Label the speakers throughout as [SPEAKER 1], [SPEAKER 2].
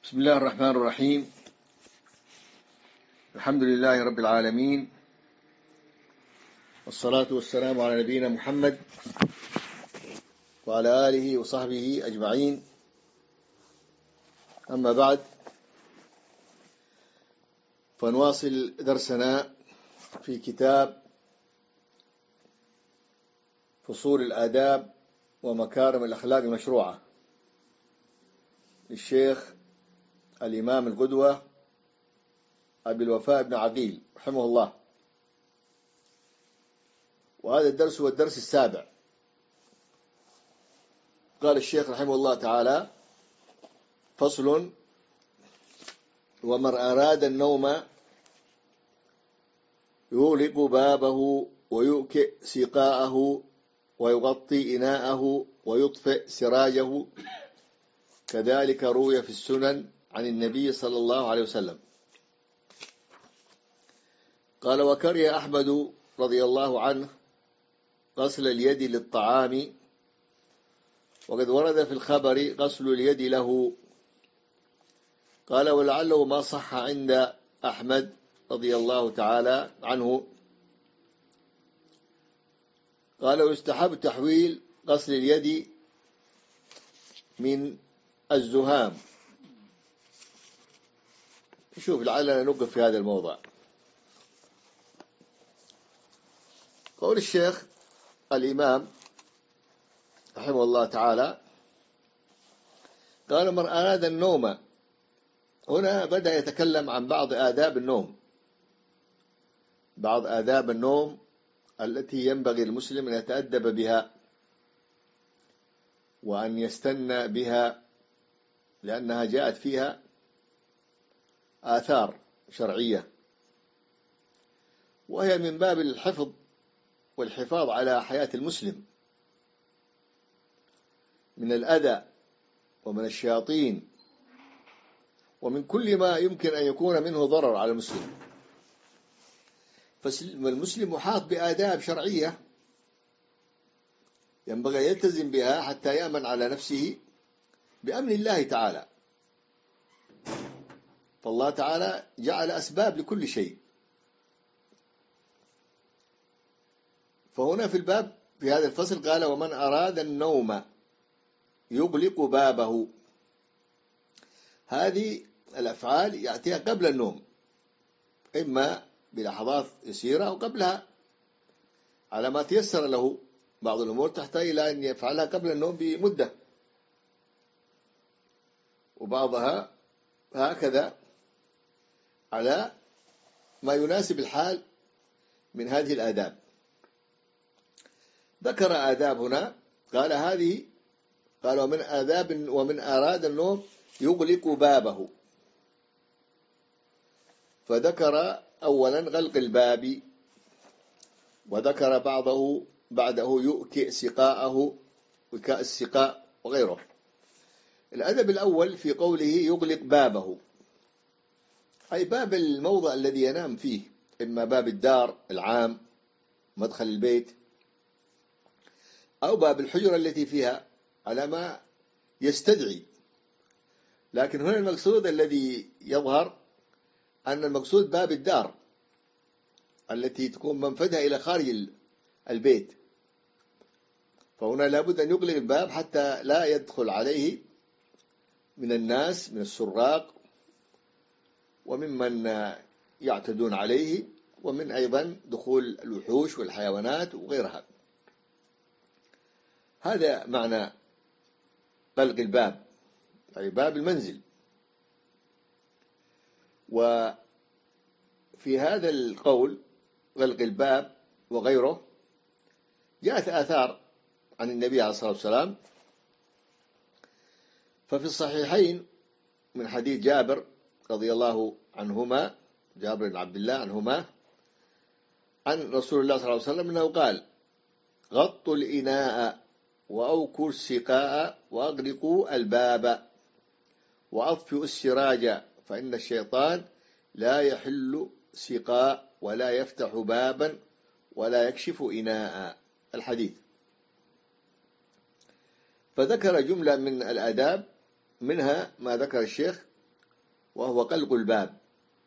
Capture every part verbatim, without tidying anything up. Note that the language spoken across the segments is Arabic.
[SPEAKER 1] بسم الله الرحمن الرحيم. الحمد لله رب العالمين، والصلاة والسلام على نبينا محمد وعلى آله وصحبه أجمعين. أما بعد، فنواصل درسنا في كتاب فصول الآداب ومكارم الأخلاق المشروعة للشيخ الإمام القدوة أبي الوفاء بن عقيل رحمه الله. وهذا الدرس هو الدرس السابع. قال الشيخ رحمه الله تعالى: فصل: ومن أراد النوم يغلق بابه ويؤكئ سقاءه ويغطي إناءه ويطفئ سراجه، كذلك روي في السنن عن النبي صلى الله عليه وسلم. قال: وكره أحمد رضي الله عنه غسل اليد للطعام، وقد ورد في الخبر غسل اليد له. قال: ولعله ما صح عند أحمد رضي الله تعالى عنه. قال: ويستحب تحويل غسل اليد من الزهام. شوف، لعلنا نوقف في هذا الموضوع. قول الشيخ الإمام رحمه الله تعالى: قال: من أراد النوم. هنا بدأ يتكلم عن بعض آداب النوم، بعض آداب النوم التي ينبغي المسلم أن يتأدب بها وأن يستنى بها، لأنها جاءت فيها آثار شرعية، وهي من باب الحفظ والحفاظ على حياة المسلم من الأذى ومن الشياطين ومن كل ما يمكن أن يكون منه ضرر على المسلم. فالمسلم محاط بآداب شرعية ينبغي أن يلتزم بها حتى يأمن على نفسه بأمن الله تعالى. فالله تعالى جعل أسباب لكل شيء. فهنا في الباب في هذا الفصل قال: ومن أراد النوم يغلق بابه. هذه الأفعال يأتيها قبل النوم، إما بلحظات يسيرة أو قبلها، على ما تيسر له. بعض الأمور تحتاج إلى أن يفعلها قبل النوم بمدة، وبعضها هكذا على ما يناسب الحال من هذه الآداب. ذكر آداب هنا، قال هذه قال: ومن آداب ومن أراد النوم يغلق بابه. فذكر أولا غلق الباب، وذكر بعضه بعده يؤكئ سقاءه، وكاء السقاء وغيره. الأدب الأول في قوله يغلق بابه، أي باب الموضع الذي ينام فيه، إما باب الدار العام مدخل البيت، أو باب الحجرة التي فيها على ما يستدعي. لكن هنا المقصود الذي يظهر أن المقصود باب الدار التي تكون منفذها إلى خارج البيت. فهنا لابد أن يغلق الباب حتى لا يدخل عليه من الناس، من السراق وممن يعتدون عليه، ومن أيضا دخول الوحوش والحيوانات وغيرها. هذا معنى غلق الباب، أي باب المنزل. وفي هذا القول غلق الباب وغيره جاءت آثار عن النبي عليه الصلاة والسلام. ففي الصحيحين من حديث جابر رضي الله عنهما، جابر بن عبد الله عنهما، عن رسول الله صلى الله عليه وسلم أنه قال: غطوا الإناء وأوكوا السقاء وأغلقوا الباب وأطفئوا السراج، فإن الشيطان لا يحل سقاء ولا يفتح بابا ولا يكشف إناء. الحديث. فذكر جملة من الآداب، منها ما ذكر الشيخ وهو غلق الباب،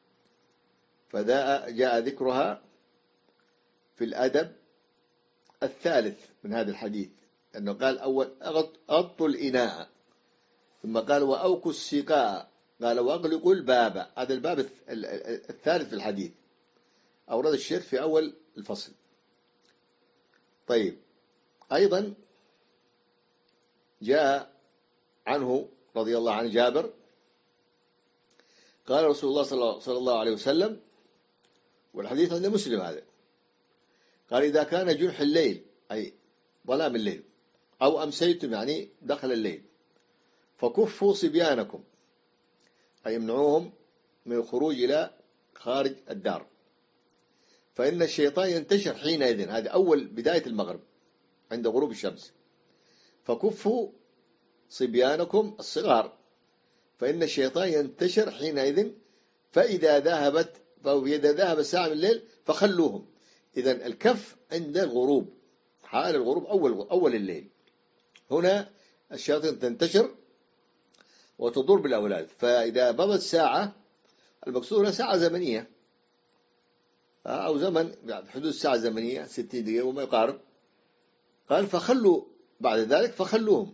[SPEAKER 1] فذا جاء ذكرها في الأدب الثالث من هذا الحديث، أنه قال أول أغطوا الإناء، ثم قال وأوكوا السقاء، قال وأغلقوا الباب. هذا الباب الثالث في الحديث، أورد الشيخ في أول الفصل. طيب، أيضا جاء عنه رضي الله عن جابر قال رسول الله صلى الله عليه وسلم، والحديث عند مسلم هذا، قال إذا كان جنح الليل أي ظلام الليل أو أمسيتم يعني دخل الليل فكفوا صبيانكم، أي يمنعوهم من الخروج إلى خارج الدار، فإن الشيطان ينتشر حينئذ. هذا أول بداية المغرب عند غروب الشمس. فكفوا صبيانكم الصغار، فإن الشيطان ينتشر حينئذ، فإذا ذهبت فإذا ذهب ساعة من الليل فخلوهم. إذن الكف عند الغروب، حال الغروب أول أول الليل. هنا الشياطين تنتشر وتضر بالأولاد، فإذا مضت ساعة، المقصود هنا ساعة زمنية أو زمن حدود الساعة الزمنية ستين دقيقة وما يقارب، قال فخلوا بعد ذلك فخلوهم،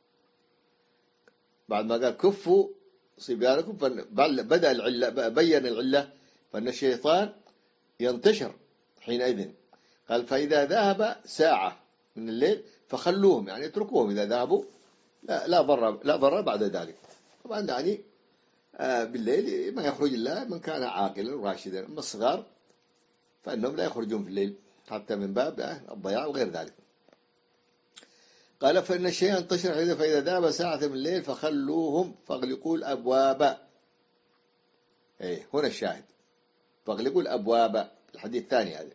[SPEAKER 1] بعد ما قال كفوا صبيانكم بدأ العلة، بين العلة، فإن الشيطان ينتشر حينئذ. قال فإذا ذهب ساعة من الليل فخلوهم، يعني اتركوهم إذا ذهبوا، لا لا ضر لا ضر بعد ذلك. طبعا يعني آه بالليل ما يخرج إلا من كان عاقلا راشدا، أما الصغار فإنهم لا يخرجون في الليل حتى من باب الضياع وغير ذلك. قال فإن الشيء ينتشر فإذا ذهب ساعة من الليل فخلوهم فاغلقوا الأبواب. إيه هنا الشاهد، فاغلقوا الأبواب، الحديث الثاني هذا.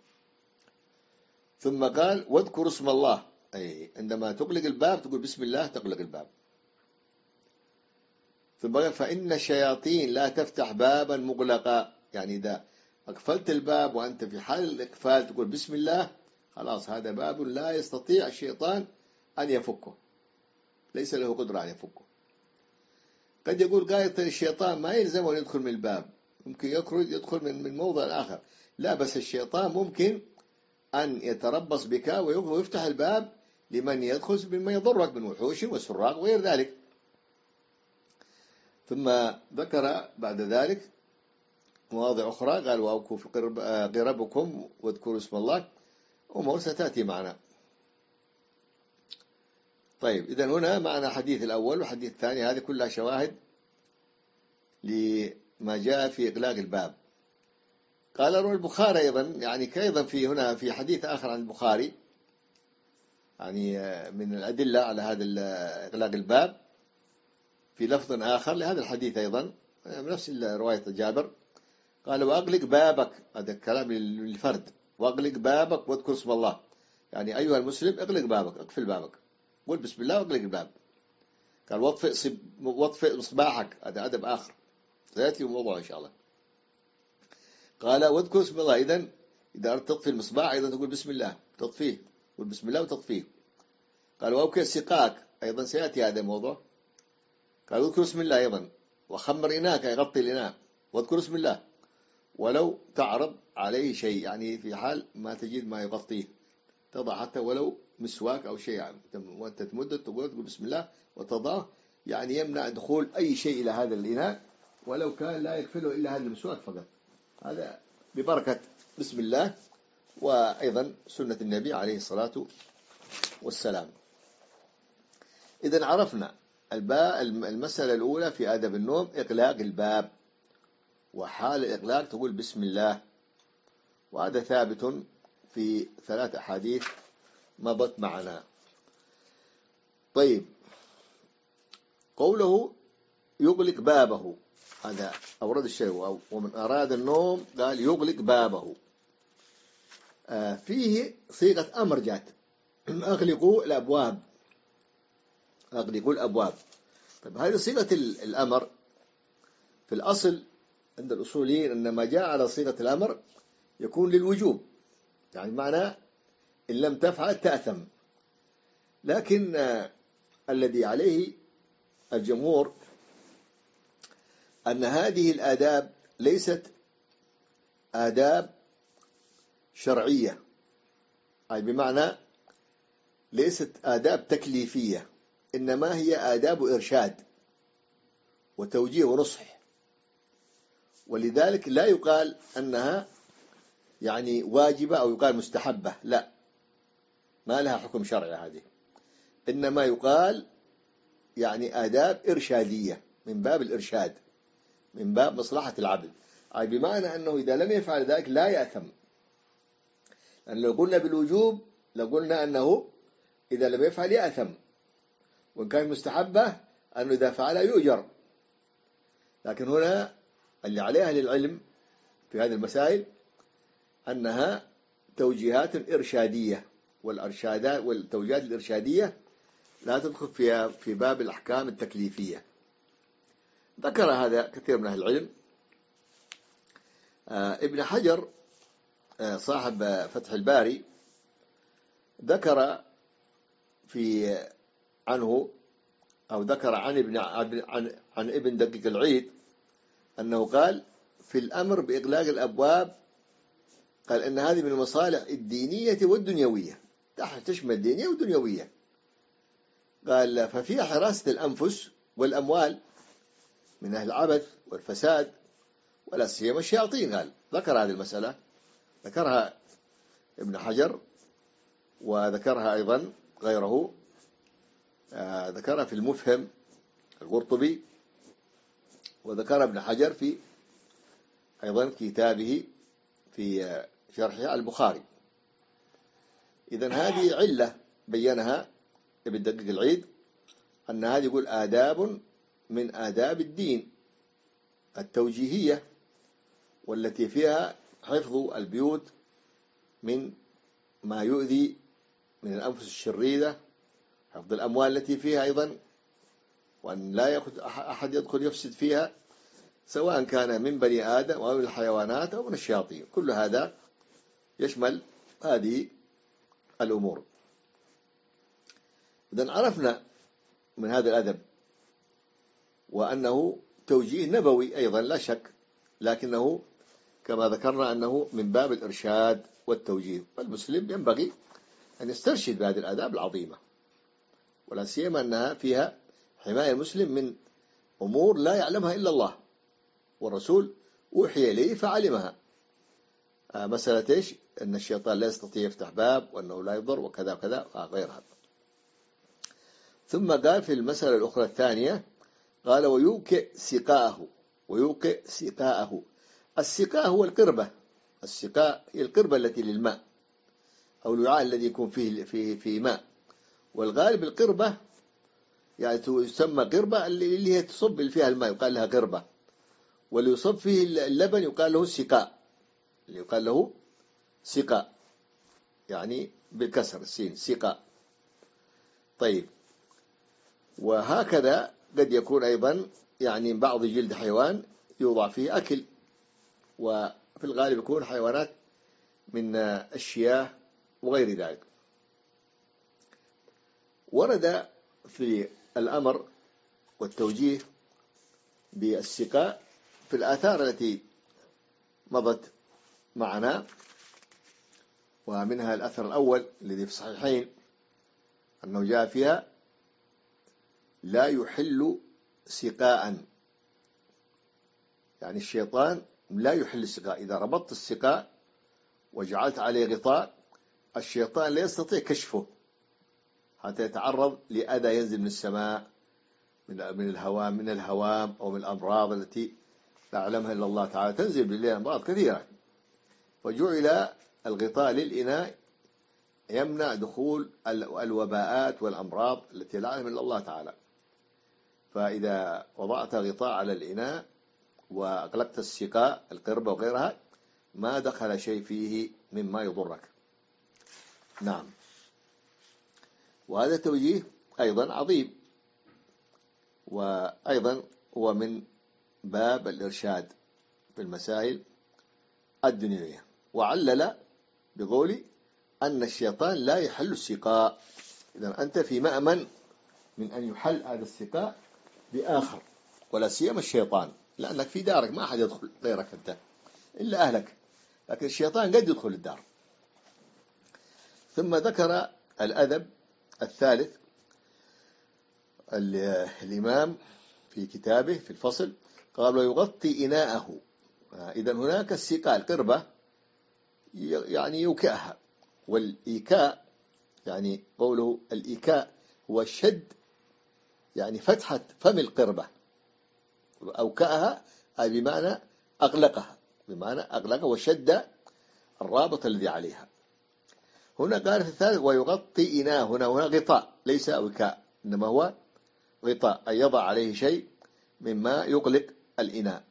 [SPEAKER 1] ثم قال واذكروا اسم الله، أي عندما تغلق الباب تقول بسم الله تغلق الباب. ثم قال فإن الشياطين لا تفتح بابا مغلقا، يعني إذا أقفلت الباب وأنت في حال الإقفال تقول بسم الله، خلاص هذا باب لا يستطيع الشيطان أن يفكه، ليس له قدرة أن يفكه. قد يقول قائد الشيطان ما يلزم أن يدخل من الباب، ممكن يخرج يدخل من من موضع آخر، لا بس الشيطان ممكن أن يتربص بك ويفتح الباب لمن يدخل مما يضرك من وحوش وسراق وغير ذلك. ثم ذكر بعد ذلك مواضع أخرى، قال وأوكوا في قربكم واذكروا اسم الله، أمور ستأتي معنا. طيب، إذن هنا معنا حديث الأول وحديث الثاني، هذه كلها شواهد لما جاء في إغلاق الباب. قال روى البخاري أيضا، يعني كأيضا في هنا في حديث آخر عن البخاري، يعني من الأدلة على هذا إغلاق الباب، في لفظ آخر لهذا الحديث أيضا بنفس رواية جابر، قال وأغلق بابك، هذا الكلام للفرد، وأغلق بابك واذكر اسم الله، يعني أيها المسلم اغلق بابك، اقفل بابك، قل بسم الله واغلق الباب. قال واطفئ صب... واطفئ مصباحك، هذا أدب آخر سيأتي موضوع إن شاء الله. قال واذكر اسم الله، إذن إذا أردت تطفي المصباح أيضا تقول بسم الله تطفيه، قل بسم الله وتطفيه. قال وأوكي سقاك، أيضا سيأتي هذا الموضوع. قال واذكر اسم الله أيضا، وخمر إناك، يغطي الإناء، واذكر اسم الله ولو تعرض عليه شيء، يعني في حال ما تجد ما يغطيه تضع حتى ولو مسواك أو شيء، يعني وأنت تمد تقول بسم الله وتضعه، يعني يمنع دخول أي شيء إلى هذا الإناء ولو كان لا يكفله إلا هذا المسواك فقط. هذا ببركة بسم الله وأيضا سنة النبي عليه الصلاة والسلام. إذن عرفنا المسألة الأولى في آداب النوم إغلاق الباب، وحال الإغلاق تقول بسم الله، وهذا ثابت في ثلاث أحاديث مضت معنا. طيب، قوله يغلق بابه، هذا أورد الشيء، ومن أراد النوم قال يغلق بابه، آه فيه صيغة أمر جات أغلقوا الأبواب، أغلقوا الأبواب. طيب، هذه صيغة الأمر في الأصل عند الأصوليين إنما جاء على صيغة الأمر يكون للوجوب، يعني معنى إن لم تفعل تأثم، لكن آه الذي عليه الجمهور أن هذه الآداب ليست آداب شرعية، أي بمعنى ليست آداب تكليفية، إنما هي آداب إرشاد وتوجيه ونصح. ولذلك لا يقال أنها يعني واجبة أو يقال مستحبة، لا، ما لها حكم شرعي هذه، إنما يقال يعني آداب إرشادية من باب الإرشاد، من باب مصلحة العبد، أي بمعنى أنه إذا لم يفعل ذلك لا يأثم. لأن لو قلنا بالوجوب لقلنا أنه إذا لم يفعل يأثم، وإن كان مستحبة أنه إذا فعل يؤجر. لكن هنا اللي عليها للعلم في هذه المسائل أنها توجيهات إرشادية، والإرشادات والتوجيهات الإرشادية لا تدخل فيها في باب الأحكام التكليفية. ذكر هذا كثير من أهل العلم. آه ابن حجر آه صاحب فتح الباري ذكر في عنه أو ذكر عن ابن عن عن ابن دقيق العيد أنه قال في الأمر بإغلاق الأبواب، قال إن هذه من المصالح الدينية والدنيوية، تشمل الدينية والدنيوية. قال ففيها حراسة الأنفس والأموال من أهل العبث والفساد ولا سيما الشياطين. قال ذكر هذه المسألة، ذكرها ابن حجر وذكرها أيضا غيره، آه ذكرها في المفهم القرطبي، وذكر ابن حجر في أيضا كتابه في شرحه البخاري. إذن هذه علة بينها ابن دقيق العيد، أن هذه يقول آداب من آداب الدين التوجيهية، والتي فيها حفظ البيوت من ما يؤذي من الأنفس الشريرة، حفظ الأموال التي فيها أيضا، وأن لا يأخذ أحد يدخل يفسد فيها، سواء كان من بني آدم أو من الحيوانات أو من الشياطين. كل هذا يشمل هذه الأمور. إذن عرفنا من هذا الأدب وأنه توجيه نبوي أيضا لا شك، لكنه كما ذكرنا أنه من باب الإرشاد والتوجيه، والمسلم ينبغي أن يسترشد بهذه الآداب العظيمة، ولا سيما أنها فيها حماية المسلم من أمور لا يعلمها إلا الله والرسول أوحي إليه فعلمها. آه مسألة إيش؟ أن الشيطان لا يستطيع يفتح باب، وأنه لا يضر، وكذا وكذا غير هذا. ثم قال في المسألة الأخرى الثانية، قال ويوكئ سقاءه. ويوكئ سقاءه، السقاء هو القربة، السقاء هي القربة التي للماء أو الوعاء الذي يكون فيه في في ماء، والغالب القربة يعني تسمى قربة اللي هي تصب اللي فيها الماء يقال لها قربة، واللي يصب فيه اللبن يقال له سقاء، اللي يقال له سقاء يعني بالكسر السين سقاء. طيب، وهكذا قد يكون أيضا يعني بعض جلد حيوان يوضع فيه أكل، وفي الغالب يكون حيوانات من الشياه وغير ذلك. ورد في الأمر والتوجيه بالسقاء في الآثار التي مضت معنا، ومنها الأثر الأول الذي في الصحيحين أنه جاء فيها لا يحل سقاء، يعني الشيطان لا يحل السقاء. إذا ربطت السقاء وجعلت عليه غطاء، الشيطان لا يستطيع كشفه حتى يتعرض لأذى ينزل من السماء من من الهوام من الهوام أو من الأمراض التي لا يعلمها إلا الله تعالى، تنزل بالليل أمراض كثيرة، وجعل الغطاء للإناء يمنع دخول الوباءات والأمراض التي لا يعلمها إلا الله تعالى. فإذا وضعت غطاء على الإناء وأغلقت السقاء القربة وغيرها ما دخل شيء فيه مما يضرك. نعم، وهذا توجيه أيضا عظيم، وأيضا هو من باب الإرشاد في المسائل الدنيوية. وعلل بقول أن الشيطان لا يحل السقاء، إذن أنت في مأمن من أن يحل هذا السقاء بآخر، ولا سيما الشيطان. لأنك في دارك ما أحد يدخل غيرك أنت إلا أهلك، لكن الشيطان قد يدخل الدار. ثم ذكر الأدب الثالث الإمام في كتابه في الفصل، قال ويغطي إناءه. إذن هناك السقاء القربة يعني يوكئها، والإيكاء يعني قوله الإيكاء هو الشد، يعني فتحة فم القربة، أوكأها أي بمعنى أغلقها، بمعنى أغلقها وشد الرابط الذي عليها. هنا قال في الثالث ويغطي إناء، هنا هنا غطاء ليس وكاء، إنما هو غطاء أي يضع عليه شيء مما يغلق الإناء،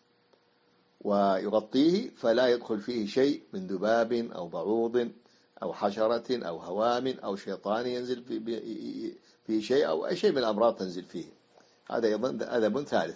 [SPEAKER 1] ويغطيه فلا يدخل فيه شيء من ذباب أو بعوض أو حشرة أو هوام أو شيطان ينزل في فيه شيء أو أي شيء من الأمراض تنزل فيه. هذا أيضا أدب ثالث.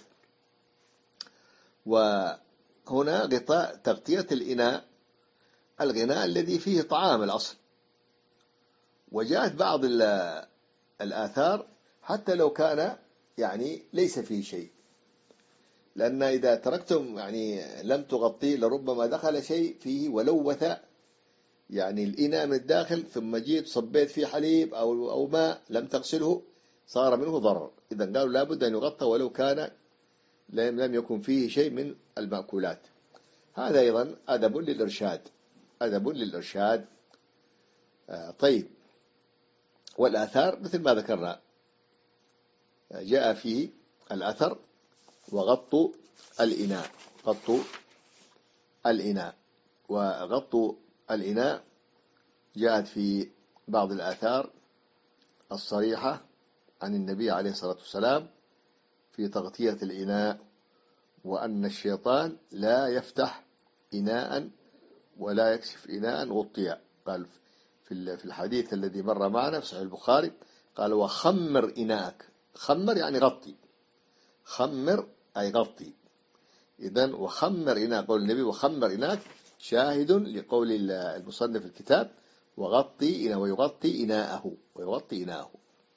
[SPEAKER 1] وهنا غطاء تغطية الإناء الغناء الذي فيه طعام الأصل. وجاءت بعض الآثار حتى لو كان يعني ليس فيه شيء، لأن إذا تركتم يعني لم تغطيه لربما دخل شيء فيه ولوث يعني الإناء من الداخل، ثم جيت صبيت فيه حليب أو أو ماء لم تغسله صار منه ضرر. إذا قالوا لابد أن يغطى ولو كان لم يكن فيه شيء من المأكولات. هذا أيضا أدب للإرشاد، أدب للإرشاد. آه طيب، والآثار مثل ما ذكرنا جاء فيه الأثر وغطوا الإناء، غطوا الإناء. وغطوا الإناء جاءت في بعض الآثار الصريحة عن النبي عليه الصلاة والسلام في تغطية الإناء، وأن الشيطان لا يفتح إناء ولا يكشف إناء غطيا. قال في الحديث الذي مر معنا في صحيح البخاري قال وخمر إناءك، خمر يعني غطي، خمر أي غطي. إذن وخمر إناء، قول النبي وخمر إناءك شاهد لقول المصنف الكتاب وغطي إناء ويغطي إناءه، ويغطي إناءه.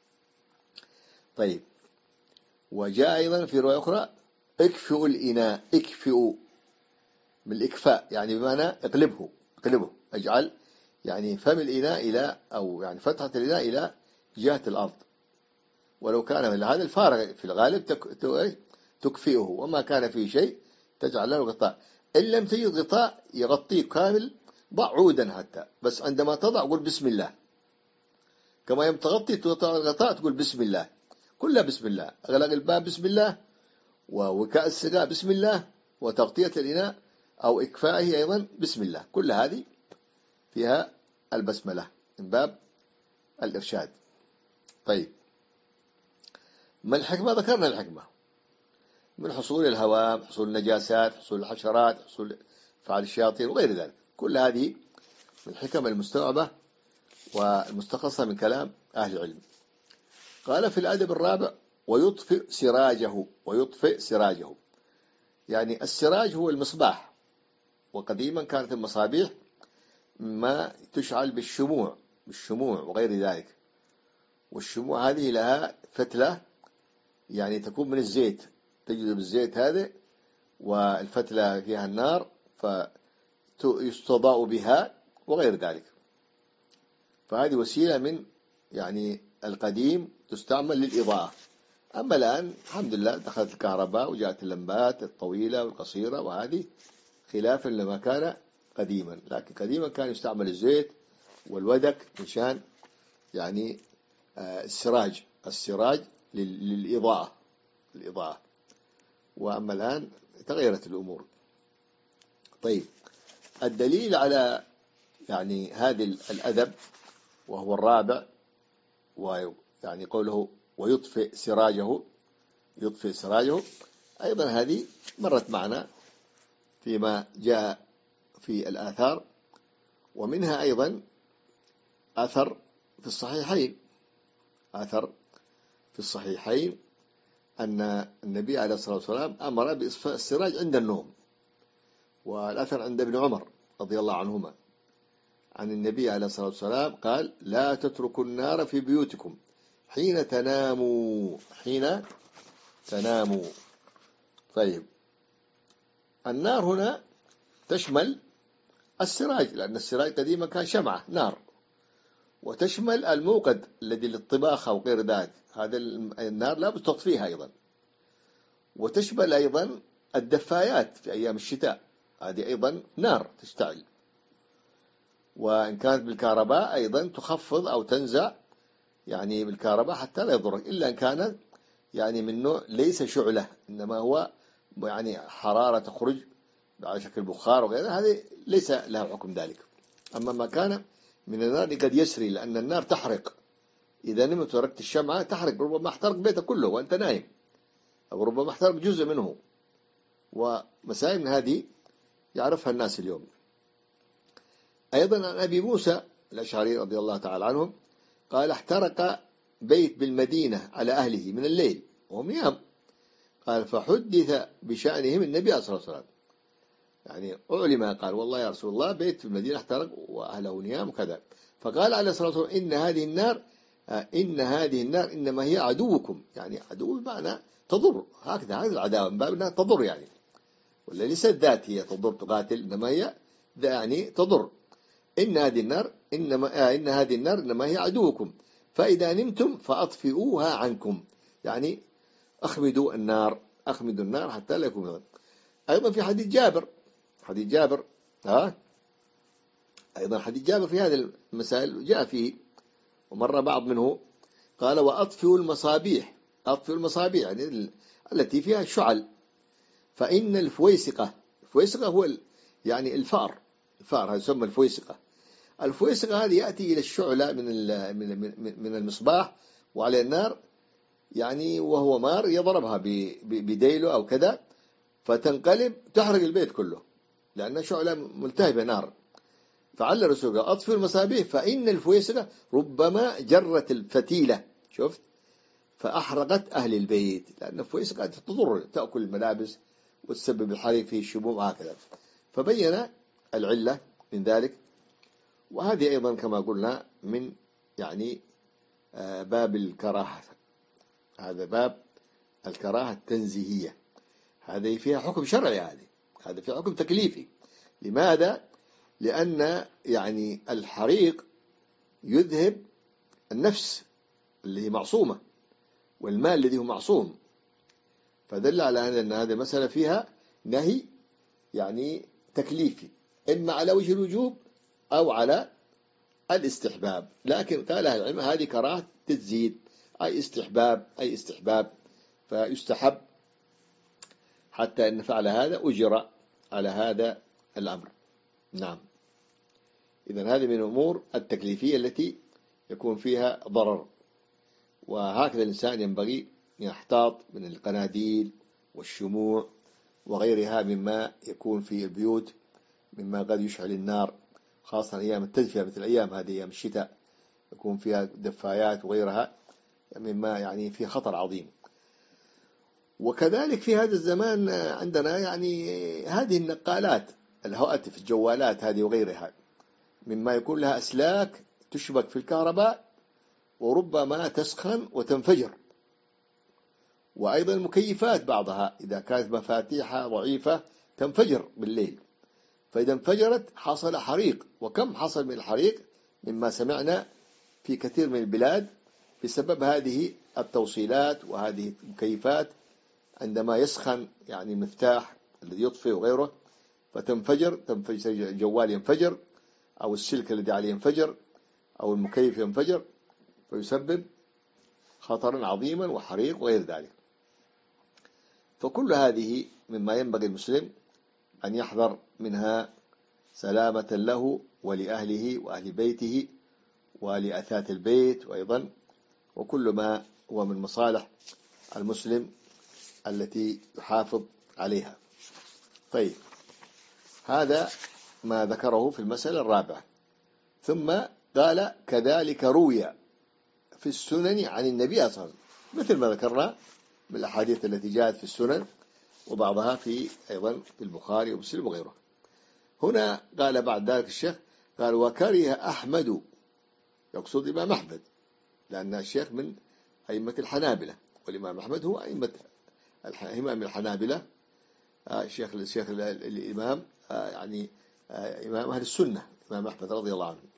[SPEAKER 1] طيب، وجاء أيضا في رواية أخرى اكفئوا الإناء، اكفئوا من الإكفاء يعني بمعنى اقلبه، اقلبه، اجعل يعني فم الإناء إلى أو يعني فتحة الإناء إلى جهة الأرض، ولو كان من هذا الفارغ في الغالب تكفئه، وما كان فيه شيء تجعل له غطاء. إن لم تجد غطاء يغطيه كامل ضع عودا حتى، بس عندما تضع قل بسم الله، كما يوم تغطي تضع الغطاء تقول بسم الله، كلها بسم الله، أغلق الباب بسم الله، ووكاء السقاء بسم الله، وتغطية الإناء أو إكفائه أيضا بسم الله، كل هذه فيها البسملة من باب الإرشاد. طيب، ما الحكمة؟ ذكرنا الحكمة من حصول الهوام، حصول النجاسات، حصول الحشرات، حصول فعل الشياطين وغير ذلك، كل هذه من الحكم المستوعبة والمستخلصة من كلام أهل العلم. قال في الأدب الرابع ويطفئ سراجه، ويطفئ سراجه يعني السراج هو المصباح، وقديما كانت المصابيح ما تشعل بالشموع، بالشموع وغير ذلك، والشموع هذه لها فتلة يعني تكون من الزيت، تجذب الزيت هذا والفتلة فيها النار فيستضاء بها وغير ذلك. فهذه وسيلة من يعني القديم تستعمل للإضاءة. أما الآن الحمد لله دخلت الكهرباء وجاءت اللمبات الطويلة والقصيرة، وهذه خلافا لما كان قديما، لكن قديما كان يستعمل الزيت والودك مشان يعني السراج، السراج للإضاءة، الإضاءة. وأما الآن تغيرت الأمور. طيب، الدليل على يعني هذه الأدب وهو الرابع، ويعني قوله ويطفئ سراجه، يطفئ سراجه أيضا هذه مرت معنا فيما جاء في الآثار، ومنها أيضا أثر في الصحيحين، أثر في الصحيحين أن النبي عليه الصلاة والسلام أمر بإطفاء السراج عند النوم. والأثر عند ابن عمر رضي الله عنهما عن النبي عليه الصلاة والسلام قال لا تتركوا النار في بيوتكم حين تناموا، حين تناموا. طيب، النار هنا تشمل السراج، لأن السراج قديما كان شمعة نار، وتشمل الموقد الذي للطباخ أو غير ذلك، هذا النار لا بد تطفيها أيضا. وتشمل أيضا الدفايات في أيام الشتاء، هذه أيضا نار تشتعل. وإن كانت بالكهرباء أيضا تخفض أو تنزع يعني بالكهرباء حتى لا يضرك، إلا إن كانت يعني من نوع ليس شعلة، إنما هو يعني حرارة تخرج على شكل بخار وغيره، هذه ليس لها حكم ذلك. أما ما كان من النار قد يسري، لأن النار تحرق، إذا نمت وتركت الشمعة تحرق، ربما احترق بيتك كله وأنت نايم، أو ربما احترق جزء منه. ومسائل من هذه يعرفها الناس اليوم. أيضا عن أبي موسى الأشعري رضي الله تعالى عنهم قال: احترق بيت بالمدينة على أهله من الليل وهم نيام، قال: فحدث بشأنهم النبي صلى الله عليه وسلم، يعني أعلم، قال: والله يا رسول الله بيت في المدينة احترق وأهله نيام وكذا. فقال عليه الصلاة والسلام: إن هذه النار إن هذه النار إنما هي عدوكم، يعني عدو بمعنى تضر، هكذا هذه العداوة من باب أنها تضر يعني، ولا ليست ذات هي تضر تقاتل، إنما هي يعني تضر. إن هذه النار إنما إن هذه النار إنما هي عدوكم، فإذا نمتم فأطفئوها عنكم، يعني أخمدوا النار، أخمدوا النار حتى لا يكون غير. أيضا في حديث جابر حديث جابر ها أيضا حديث جابر في هذه المسائل جاء فيه، ومر بعض منه قال: وأطفئوا المصابيح، أطفئوا المصابيح يعني التي فيها الشعل، فإن الفويسقة، الفويسقة هو يعني الفار، الفار هذا يسمى الفويسقة. الفويسقة هذه يأتي إلى الشعلة من من المصباح وعلى النار، يعني وهو مار يضربها بديله أو كذا، فتنقلب تحرق البيت كله، لأن شعلة ملتهبة نار. فعل الرسول قال: أطفئوا المصابيح فإن الفويسقة ربما جرت الفتيلة، شفت، فأحرقت أهل البيت، لأن الفويسقة تضر، تأكل الملابس وتسبب الحريق فيه الشموع هكذا. فبين العلة من ذلك. وهذه أيضا كما قلنا من يعني باب الكراهة، هذا باب الكراهة التنزيهية، هذه فيها حكم شرعي، هذه هذا فيها حكم تكليفي. لماذا؟ لأن يعني الحريق يذهب النفس اللي هي معصومة، والمال الذي هو معصوم، فدل على أن هذه المسألة فيها نهي يعني تكليفي، إما على وجه الوجوب أو على الاستحباب. لكن قال أهل العلم هذه كراهة تزيد، أي استحباب أي استحباب فيستحب حتى أن فعل هذا أجر على هذا الأمر. نعم. إذن هذه من الأمور التكليفية التي يكون فيها ضرر، وهكذا الإنسان ينبغي يحتاط من القناديل والشموع وغيرها مما يكون في البيوت، مما قد يشعل النار، خاصة أيام التدفئة مثل أيام هذه أيام الشتاء يكون فيها دفايات وغيرها، مما يعني فيه خطر عظيم. وكذلك في هذا الزمان عندنا يعني هذه النقالات، الهواتف، الجوالات هذه وغيرها، مما يكون لها أسلاك تشبك في الكهرباء وربما تسخن وتنفجر. وأيضا المكيفات بعضها إذا كانت مفاتيحها ضعيفة تنفجر بالليل، فإذا انفجرت حصل حريق. وكم حصل من الحريق مما سمعنا في كثير من البلاد بسبب هذه التوصيلات وهذه المكيفات، عندما يسخن يعني المفتاح الذي يطفئ وغيره فتنفجر، تنفجر الجوال ينفجر، أو السلك الذي عليه ينفجر، أو المكيف ينفجر، فيسبب خطرا عظيما وحريق وغير ذلك. فكل هذه مما ينبغي المسلم أن يحذر منها سلامة له ولأهله وأهل بيته ولأثاث البيت، وأيضا وكل ما هو من مصالح المسلم التي يحافظ عليها. طيب، هذا ما ذكره في المسألة الرابعة. ثم قال: كذلك روي في السنن عن النبي صلى الله عليه وسلم، مثل ما ذكرنا من الأحاديث التي جاءت في السنن، وبعضها في أيضا في البخاري ومسلم وغيره. هنا قال بعد ذلك الشيخ قال: وكره أحمد، يقصد الإمام أحمد، لأن الشيخ من أئمة الحنابلة، والإمام أحمد هو أئمة إمام الحنابلة، الشيخ الشيخ الإمام يعني إمام أهل السنة الإمام أحمد رضي الله عنه.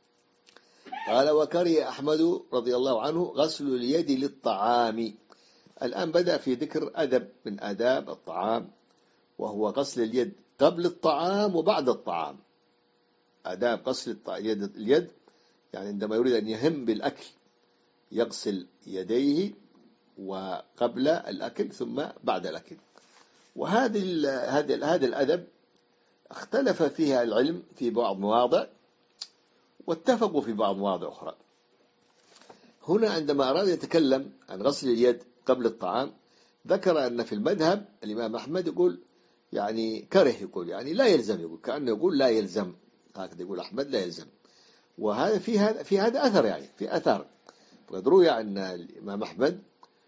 [SPEAKER 1] قال: وكره أحمد رضي الله عنه غسل اليد للطعام. الآن بدأ في ذكر أدب من آداب الطعام، وهو غسل اليد قبل الطعام وبعد الطعام. آداب غسل اليد يعني عندما يريد أن يهم بالأكل يغسل يديه، وقبل الأكل ثم بعد الأكل. وهذه هذا هذا الأدب اختلف فيها العلم في بعض مواضع، واتفقوا في بعض مواضع أخرى. هنا عندما أراد يتكلم عن غسل اليد قبل الطعام ذكر أن في المذهب الإمام أحمد يقول يعني كره، يقول يعني لا يلزم، يقول كأنه يقول لا يلزم، هكذا يقول أحمد لا يلزم. وهذا في هذا في هذا أثر، يعني في أثر. فقد روي عن الإمام أحمد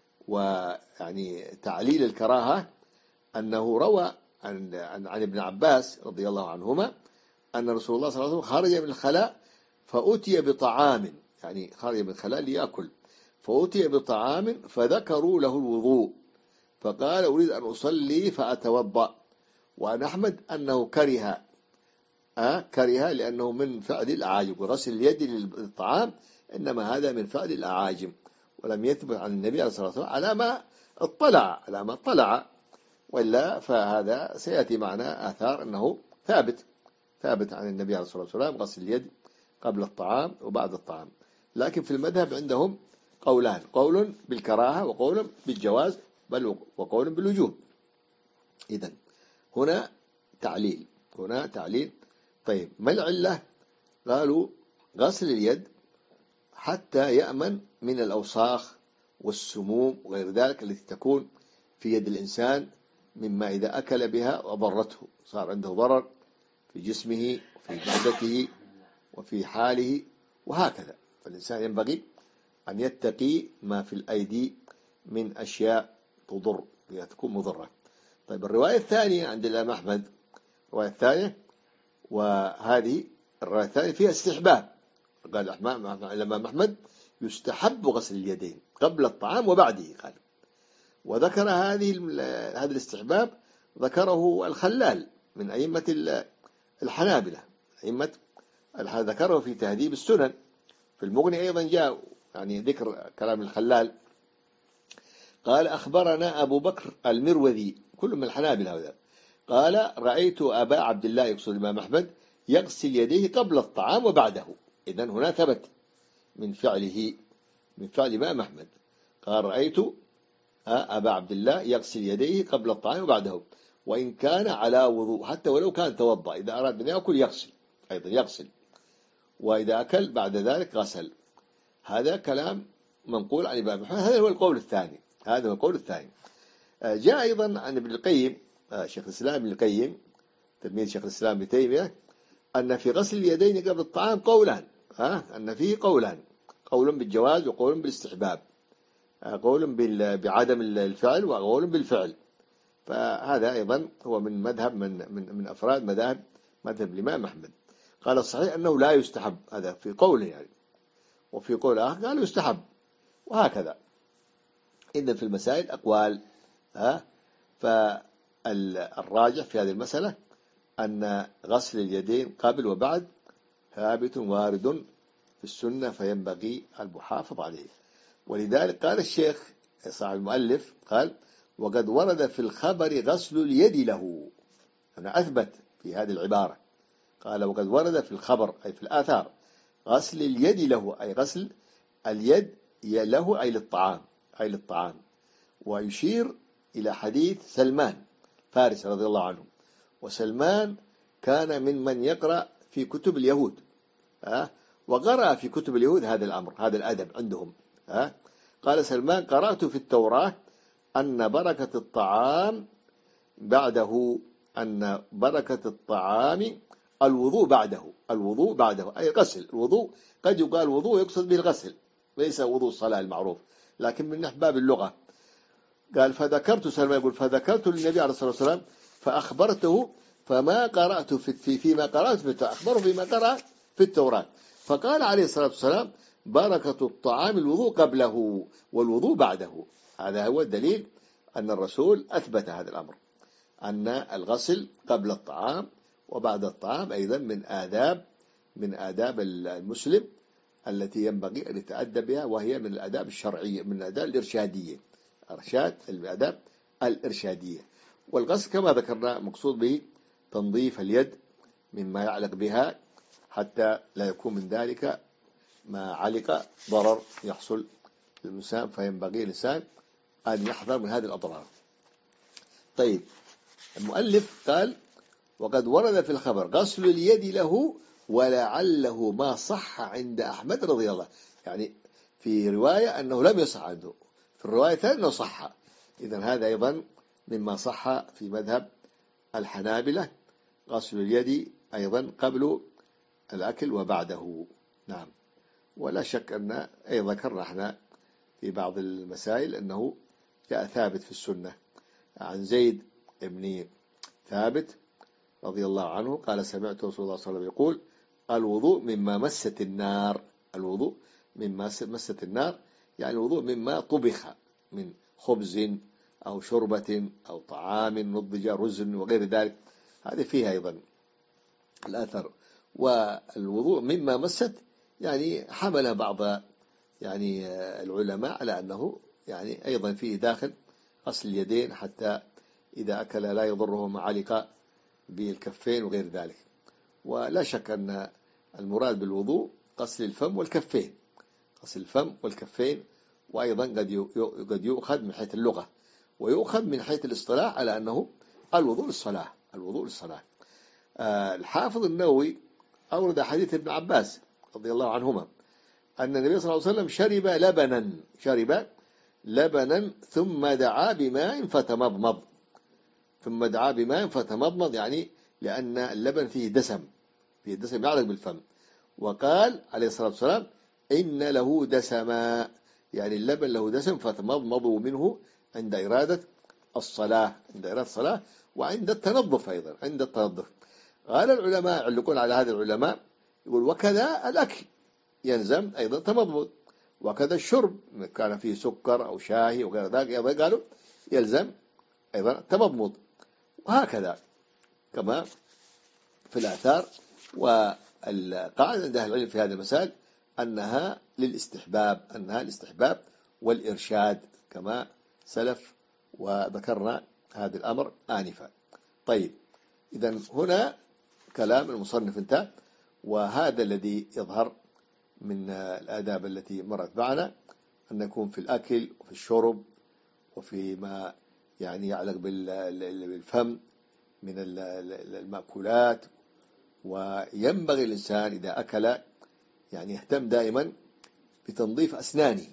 [SPEAKER 1] ويعني تعليل الكراهة أنه روى عن عن ابن عباس رضي الله عنهما أن رسول الله صلى الله عليه وسلم خرج من الخلاء فأتي بطعام، يعني خرج من الخلاء ليأكل، فأتي بطعام فذكروا له الوضوء فقال: أريد أن أصلي فأتوضأ. وعن أحمد أنه كره أه كره لأنه من فعل الأعاجم، وغسل اليد للطعام إنما هذا من فعل الأعاجم، ولم يثبت عن النبي عليه الصلاة والسلام على ما اطلع على ما اطلع وإلا فهذا سيأتي معنا آثار أنه ثابت ثابت عن النبي عليه الصلاة والسلام غسل اليد قبل الطعام وبعد الطعام. لكن في المذهب عندهم قولان: قول بالكراهة وقول بالجواز، بل وقول بالوجوب. إذن هنا تعليل هنا تعليل طيب، ما العلة؟ قالوا: غسل اليد حتى يأمن من الأوساخ والسموم وغير ذلك التي تكون في يد الإنسان، مما إذا أكل بها وضرته صار عنده ضرر في جسمه وفي معدته وفي حاله وهكذا. فالإنسان ينبغي أن يتقي ما في الأيدي من أشياء تضر، تكون مضرة. طيب، الرواية الثانية عند الإمام أحمد، الرواية الثانية، وهذه الرواية الثانية فيها استحباب. قال الإمام أحمد: يستحب غسل اليدين قبل الطعام وبعده. قال، وذكر هذه هذا الاستحباب ذكره الخلال من أئمة الحنابلة، أئمة ذكره في تهذيب السنن. في المغني أيضا جاء يعني ذكر كلام الخلال. قال: أخبرنا أبو بكر المروذي، كل من الحنابلة هذا، قال: رأيت أبا عبد الله، يقصد الإمام أحمد، يغسل يديه قبل الطعام وبعده. إذن هنا ثبت من فعله من فعل الإمام أحمد. قال: رأيت أبا عبد الله يغسل يديه قبل الطعام وبعده، وإن كان على وضوء، حتى ولو كان توضأ، إذا أراد أن يأكل يغسل أيضا يغسل، وإذا أكل بعد ذلك غسل. هذا كلام منقول عن الإمام أحمد. هذا هو القول الثاني هذا هو القول الثاني. جاء أيضا عن ابن القيم، شيخ الإسلام ابن القيم تلميذ شيخ الإسلام ابن تيمية، أن في غسل اليدين قبل الطعام قولان، ها أن فيه قولان: قول بالجواز وقول بالاستحباب، قول بعدم الفعل وقول بالفعل. فهذا أيضا هو من مذهب من من من أفراد مذاهب مذهب الإمام أحمد. قال: الصحيح أنه لا يستحب، هذا في قوله يعني، وفي قول آخر قال يستحب، وهكذا. إذن في المسائل أقوال، ها فالراجح في هذه المسألة أن غسل اليدين قبل وبعد ثابت وارد في السنة، فينبغي المحافظة عليه. ولذلك قال الشيخ صاحب المؤلف، قال: وقد ورد في الخبر غسل اليد له. أنا أثبت في هذه العبارة، قال: وقد ورد في الخبر أي في الآثار غسل اليد له، أي غسل اليد له أي للطعام أي للطعام ويشير إلى حديث سلمان فارس رضي الله عنه. وسلمان كان من من يقرأ في كتب اليهود، أه؟ وقرأ في كتب اليهود هذا الأمر، هذا الأدب عندهم. أه؟ قال سلمان: قرأت في التوراة أن بركة الطعام بعده أن بركة الطعام الوضوء بعده الوضوء بعده أي غسل. الوضوء قد يقال وضوء يقصد به الغسل، ليس وضوء الصلاة المعروف، لكن من باب اللغة. قال: فذكرت سلمان يقول: فذكرت للنبي عليه الصلاة والسلام فأخبرته فما قرأت في فيما قرأت في أخبره فيما قرأ في التوراة، فقال عليه الصلاة والسلام: بركة الطعام الوضوء قبله والوضوء بعده. هذا هو الدليل أن الرسول أثبت هذا الأمر. أن الغسل قبل الطعام وبعد الطعام أيضا من آداب من آداب المسلم التي ينبغي أن يتأدب بها، وهي من الآداب الشرعية، من الآداب الإرشادية، إرشاد الآداب الإرشادية. والغسل كما ذكرنا مقصود به تنظيف اليد مما يعلق بها، حتى لا يكون من ذلك ما علق ضرر يحصل للإنسان، فينبغي الإنسان أن يحذر من هذه الأضرار. طيب، المؤلف قال: وقد ورد في الخبر غسل اليد له ولعله ما صح عند أحمد رضي الله، يعني في رواية أنه لم يصح عنده، في الرواية الثانية أنه صح. إذن هذا أيضا مما صح في مذهب الحنابلة، غسل اليد أيضا قبل الأكل وبعده. نعم. ولا شك أن أي ذكرنا احنا في بعض المسائل أنه جاء ثابت في السنة عن زيد بن ثابت رضي الله عنه قال: سمعت رسول الله صلى الله عليه وسلم يقول: الوضوء مما مست النار. الوضوء مما مست النار يعني الوضوء مما طبخ من خبز أو شربة أو طعام نضج رز وغير ذلك، هذه فيها أيضا الأثر. والوضوء مما مست يعني حمل بعض يعني العلماء على أنه يعني أيضا فيه داخل غسل اليدين، حتى إذا أكل لا يضره ما علق بالكفين وغير ذلك. ولا شك أن المراد بالوضوء غسل الفم والكفين، غسل الفم والكفين. وأيضا قد يؤخذ من حيث اللغة ويؤخذ من حيث الاصطلاح على أنه الوضوء للصلاة، الوضوء للصلاة. آه الحافظ النووي أورد حديث ابن عباس رضي الله عنهما أن النبي صلى الله عليه وسلم شرب لبنا شرب لبنا ثم دعا بماء فتمضمض ثم دعا بماء فتمضمض يعني لأن اللبن فيه دسم، فيه دسم يعلق بالفم. وقال عليه الصلاة والسلام: إن له دسما، يعني اللبن له دسم، فتمضمضوا منه عند إرادة الصلاة، عند إرادة الصلاة وعند التنظف أيضا، عند التنظف. قال العلماء يعلقون على هذا العلماء يقول: وكذا الأكل يلزم أيضا تمضمض، وكذا الشرب كان فيه سكر أو شاهي وغير ذلك أيضا قالوا يلزم أيضا تمضمض، وهكذا كما في الآثار. والقاعدة عند أهل العلم في هذه المسائل أنها للاستحباب، أنها الاستحباب والإرشاد كما سلف، وذكرنا هذا الأمر آنفا. طيب، إذن هنا كلام المصنف انتهى، وهذا الذي يظهر من الآداب التي مرت معنا، أن نكون في الأكل وفي الشرب وفي ما يعني يعلق بالفم من المأكولات. وينبغي الإنسان إذا أكل يعني يهتم دائما بتنظيف أسنانه،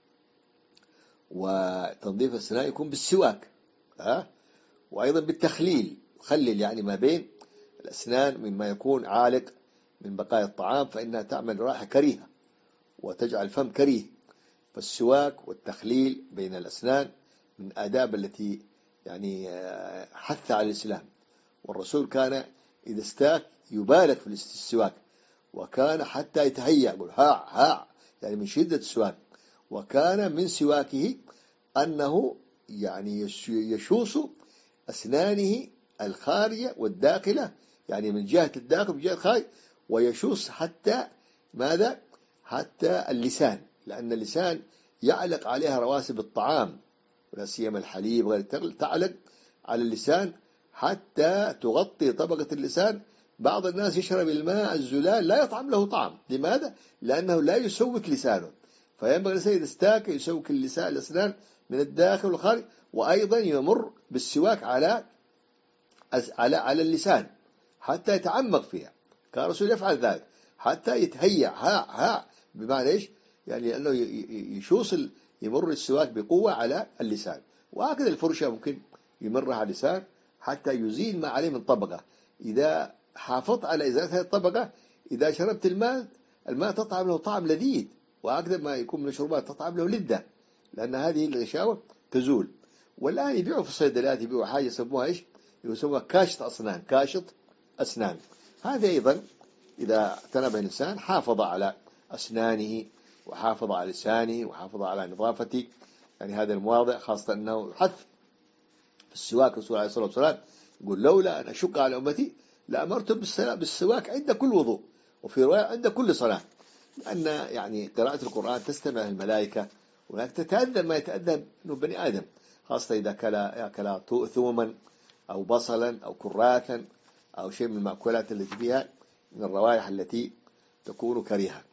[SPEAKER 1] وتنظيف الأسنان يكون بالسواك، ها، وأيضا بالتخليل، خلل يعني ما بين الأسنان مما يكون عالق من بقايا الطعام، فإنها تعمل رائحة كريهة وتجعل الفم كريه. فالسواك والتخليل بين الأسنان من آداب التي يعني حث على الإسلام، والرسول كان إذا استاك يبالغ في السواك، وكان حتى يتهيأ يقول ها ها يعني من شدة السواك. وكان من سواكه أنه يعني يشوص أسنانه الخارجة والداخلة، يعني من جهة الداخل ومن جهة الخارج، ويشوص حتى ماذا؟ حتى اللسان، لأن اللسان يعلق عليها رواسب الطعام، ولا سيما الحليب غير تعلق على اللسان حتى تغطي طبقة اللسان. بعض الناس يشرب الماء الزلال لا يطعم له طعم، لماذا؟ لأنه لا يسوك لسانه. فينبغي الإنسان إذا استاك يسوك اللسان الأسنان من الداخل والخارج، وأيضا يمر بالسواك على على على اللسان حتى يتعمق فيها. كان الرسول يفعل ذلك حتى يتهيأ ها ها بمعنى إيش؟ يعني لأنه يشوص يمر السواك بقوة على اللسان. وهكذا الفرشة ممكن يمرها على اللسان حتى يزيل ما عليه من طبقة. إذا حافظت على إزالة هذه الطبقة، إذا شربت الماء الماء تطعم له طعم لذيذ، وهكذا ما يكون من الشربات تطعم له لذة، لأن هذه الغشاوة تزول. والآن يبيعوا في الصيدليات يبيعوا حاجة يسموها إيش؟ يسموها كاشط أسنان، كاشط أسنان. هذا أيضا إذا تنبه الإنسان حافظ على أسنانه وحافظ على لسانه وحافظ على نظافته، يعني هذا المواضع، خاصة أنه حث السواك الرسول عليه الصلاة والسلام يقول لولا أن أشق على أمتي لأمرتم بالسواك عند كل وضوء، وفي رواية عند كل صلاة، لأن يعني قراءة القرآن تستمع الملائكة وهناك تتأذى ما يتأذى منه بني آدم، خاصة إذا كلا كلا ثوما أو بصلا أو كراثا أو شيء من المأكولات التي فيها من الروائح التي تكون كريهة.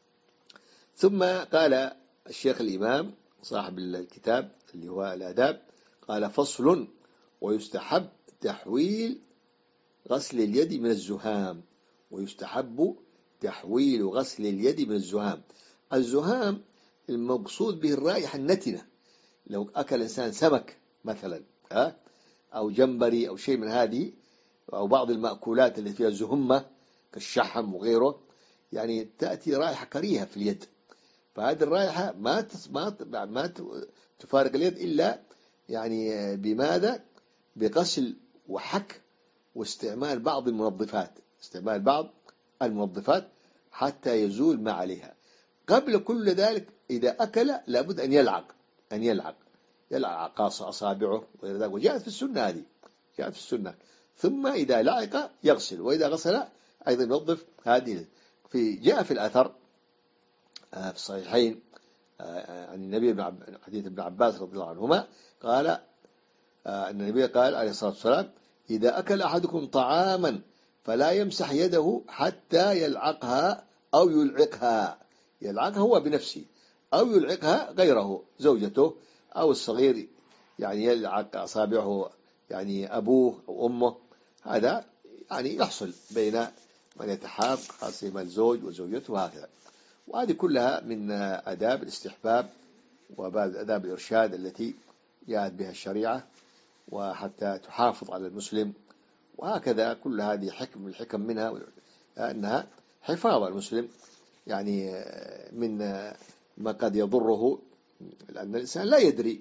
[SPEAKER 1] ثم قال الشيخ الإمام صاحب الكتاب اللي هو الآداب قال فصل ويستحب تحويل غسل اليد من الزهام، ويستحب تحويل غسل اليد من الزهام. الزهام المقصود به الرائحة النتنة، لو أكل إنسان سمك مثلا أو جمبري أو شيء من هذه أو بعض المأكولات التي فيها زهمة كالشحم وغيره، يعني تأتي رائحة كريهة في اليد، فهذه الرائحة ما ما ما تفارق اليد إلا يعني بماذا؟ بغسل وحك واستعمال بعض المنظفات، استعمال بعض المنظفات حتى يزول ما عليها. قبل كل ذلك إذا أكل لابد أن يلعق، أن يلعق يلعق أصابعه وغير ذلك، وجاءت في السنة هذه، جاءت في السنة. ثم إذا لعق يغسل، وإذا غسل أيضا ينظف هذه. في جاء في الأثر في الصحيحين عن النبي بن حديث ابن عباس رضي الله عنهما قال أن النبي قال عليه الصلاة والسلام إذا أكل أحدكم طعاما فلا يمسح يده حتى يلعقها أو يلعقها، يلعقها هو بنفسه أو يلعقها غيره زوجته أو الصغير، يعني يلعق أصابعه يعني أبوه أو أمه، هذا يعني يحصل بين من يتحاب خاصة الزوج وزوجته وهكذا. وهذه كلها من آداب الاستحباب وآداب الإرشاد التي جاءت بها الشريعة وحتى تحافظ على المسلم، وهكذا كل هذه حكم الحكم منها أنها حفاظ المسلم يعني من ما قد يضره، لأن الإنسان لا يدري.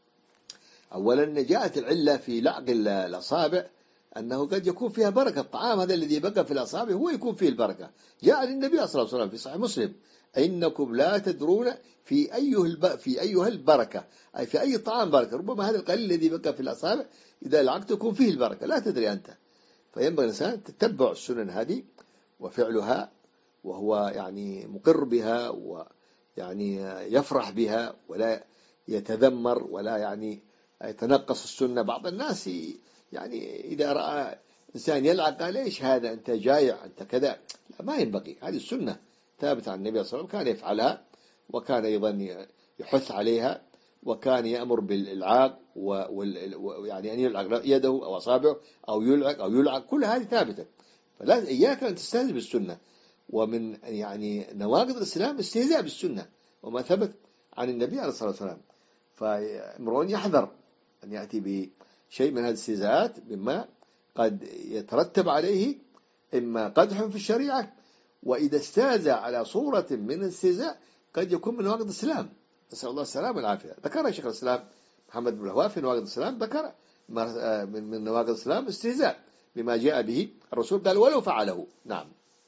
[SPEAKER 1] أولا جاءت العلة في لعق الأصابع أنه قد يكون فيها بركة، الطعام هذا الذي بقى في الأصابع هو يكون فيه البركة. جاء للنبي صلى الله عليه وسلم في صحيح مسلم إنكم لا تدرون في أيه في أيها البركة، أي في أي طعام بركة، ربما هذا القليل الذي بقى في الأصابع إذا لعقت يكون فيه البركة، لا تدري أنت. فينبغي الإنسان تتبع السنن هذه وفعلها، وهو يعني مقر بها ويعني يفرح بها ولا يتذمر ولا يعني يتنقص السنة. بعض الناس يعني إذا رأى إنسان يلعق قال إيش هذا أنت جايع أنت كذا، لا ما ينبغي، هذه السنة ثابتة عن النبي صلى الله عليه وسلم، كان يفعلها وكان أيضا يحث عليها، وكان يأمر بالإلعاق ويعني أن يلعق يده أو أصابعه أو يلعق أو يلعق، كل هذه ثابتة. فلا إياك أن تستهزئ بالسنة، ومن يعني نواقض الإسلام استهزاء بالسنة وما ثبت عن النبي عليه الصلاة والسلام. فامرؤ يحذر أن يأتي بشيء من هذه الاستهزاءات مما قد يترتب عليه إما قدح في الشريعة، وإذا استهزأ على صورة من الاستهزاء قد يكون من نواقض الإسلام، نسأل الله السلامة والعافية. ذكر شيخ الإسلام محمد بن الوهاب في نواقض الإسلام، ذكر من نواقض الإسلام استهزاء بما جاء به الرسول، قال ولو فعله. نعم.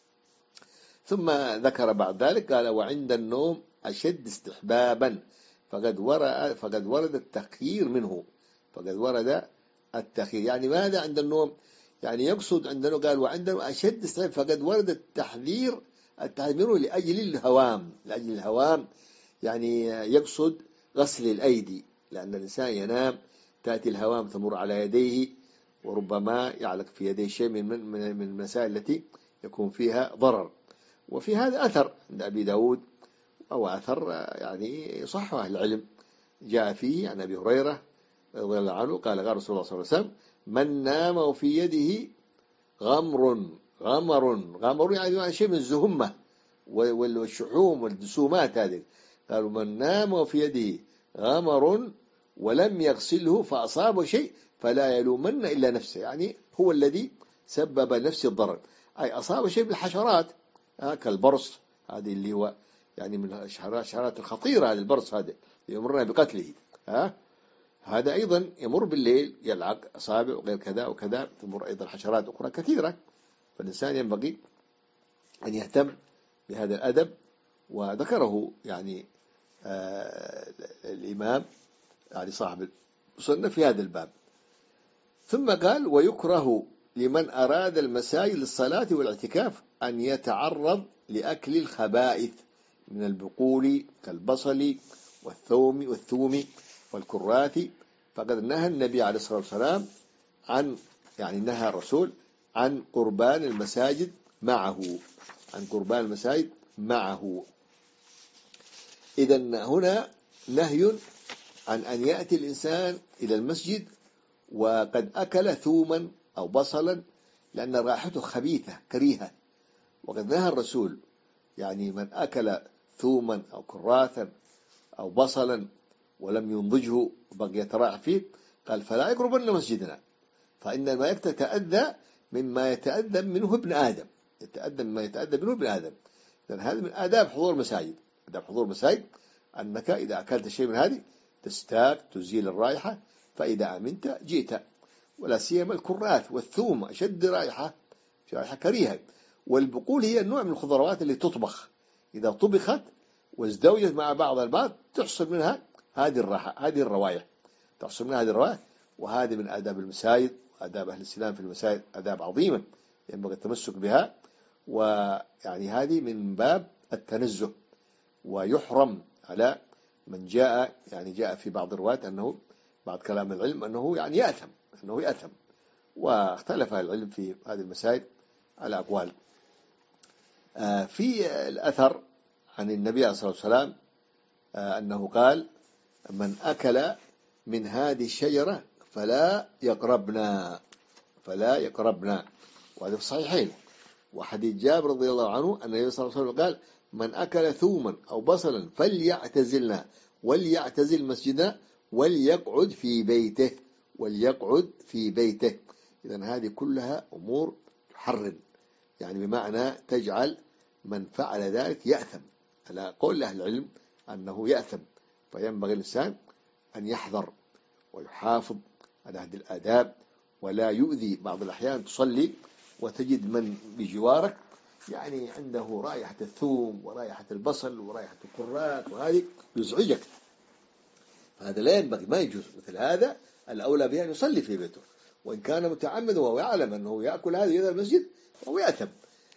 [SPEAKER 1] ثم ذكر بعد ذلك قال وعند النوم أشد استحبابا فقد ورد فقد ورد التخيير منه، فقد ورد التخيير يعني ماذا عند النوم؟ يعني يقصد عندنا قال وعندنا أشد استحباب فقد ورد التحذير التحذير لأجل الهوام، لأجل الهوام يعني يقصد غسل الأيدي، لأن الإنسان ينام تأتي الهوام تمر على يديه وربما يعلق في يديه شيء من من المسائل التي يكون فيها ضرر. وفي هذا أثر عند أبي داود أو أثر يعني صححه أهل العلم، جاء فيه عن أبي هريرة رضي الله عنه قال قال رسول الله صلى الله عليه وسلم من نام وفي يده غمر غمر غمر يعني شيء من الزهمة والشحوم والدسومات هذه، قالوا من نام وفي يده غمر ولم يغسله فأصابه شيء فلا يلومن إلا نفسه، يعني هو الذي سبب نفس الضرر، أي أصاب شيء بالحشرات كالبرص هذه اللي هو يعني من الحشرات الخطيرة، هذا البرص هذا يمرنا بقتله، ها هذا أيضا يمر بالليل يلعق أصابع وغير كذا وكذا، تمر أيضا حشرات أخرى كثيرة. فالإنسان ينبغي أن يهتم بهذا الأدب، وذكره يعني آه الإمام يعني صاحب السنة في هذا الباب. ثم قال: ويكره لمن أراد المساجد للصلاة والاعتكاف أن يتعرض لأكل الخبائث من البقول كالبصل والثوم والثوم والكراث، فقد نهى النبي عليه الصلاة والسلام عن يعني نهى الرسول عن قربان المساجد معه عن قربان المساجد معه. إذن هنا نهي عن أن يأتي الإنسان إلى المسجد وقد أكل ثوما أو بصلا، لأن رائحته خبيثة كريهة. وقد نهى الرسول يعني من أكل ثوما أو كراثا أو بصلا ولم ينضجه وبقي يتراح فيه، قال: فلا يقربن مسجدنا، فإن الملائكة تتأذى مما يتأذى منه ابن آدم يتأذى مما يتأذى منه ابن آدم. لأن هذا من آداب حضور المساجد آداب حضور المساجد أنك إذا أكلت شيء من هذه تستاك تزيل الرائحة، فإذا أمنت جئت. ولا سيما الكراث والثوم أشد رائحة رائحة كريهة. والبقول هي النوع من الخضروات اللي تطبخ، إذا طبخت وازدوجت مع بعض البعض تحصل منها هذه الرائحة هذه الروائح تحصل منها هذه الروائح. وهذه من آداب المساجد وآداب أهل الإسلام في المساجد، آداب عظيمة ينبغي التمسك بها. ويعني هذه من باب التنزه، ويحرم على من جاء يعني جاء في بعض الروايات أنه بعض كلام العلم أنه يعني يأثم أنه يأثم واختلف العلم في هذه المسائل على أقوال. في الأثر عن النبي عليه الصلاة والسلام أنه قال: من أكل من هذه الشجرة فلا يقربنا فلا يقربنا وهذا في الصحيحين. وحديث جابر رضي الله عنه أن النبي صلى الله عليه وسلم قال: من أكل ثوما أو بصلا فليعتزلنا وليعتزل مسجدنا وليقعد في بيته وليقعد في بيته. إذن هذه كلها أمور تحرم، يعني بمعنى تجعل من فعل ذلك يأثم، على قول أهل العلم أنه يأثم. فينبغي الإنسان أن يحذر ويحافظ على هذه الآداب، ولا يؤذي. بعض الأحيان تصلي وتجد من بجوارك يعني عنده رائحة الثوم ورائحة البصل ورائحة الكرات، وهذه يزعجك. هذا لا ينبغي، ما يجوز. مثل هذا الأولى به أن يصلي في بيته، وإن كان متعمد وهو يعلم أنه يأكل هذا إلى المسجد وهو يأثم.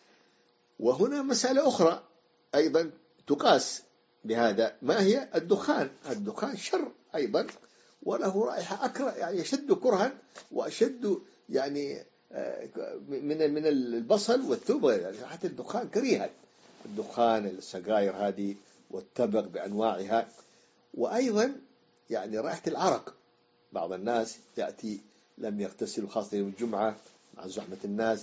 [SPEAKER 1] وهنا مسألة أخرى أيضا تقاس بهذا، ما هي الدخان الدخان شر أيضا، وله رائحة أكره يعني يشد كرها وأشد يعني من من البصل والثوم. يعني حتى الدخان كريهة، الدخان السجاير هذه والتبغ بأنواعها. وأيضا يعني رائحة العرق، بعض الناس يأتي لم يغتسلوا خاصة يوم الجمعة مع زحمة الناس،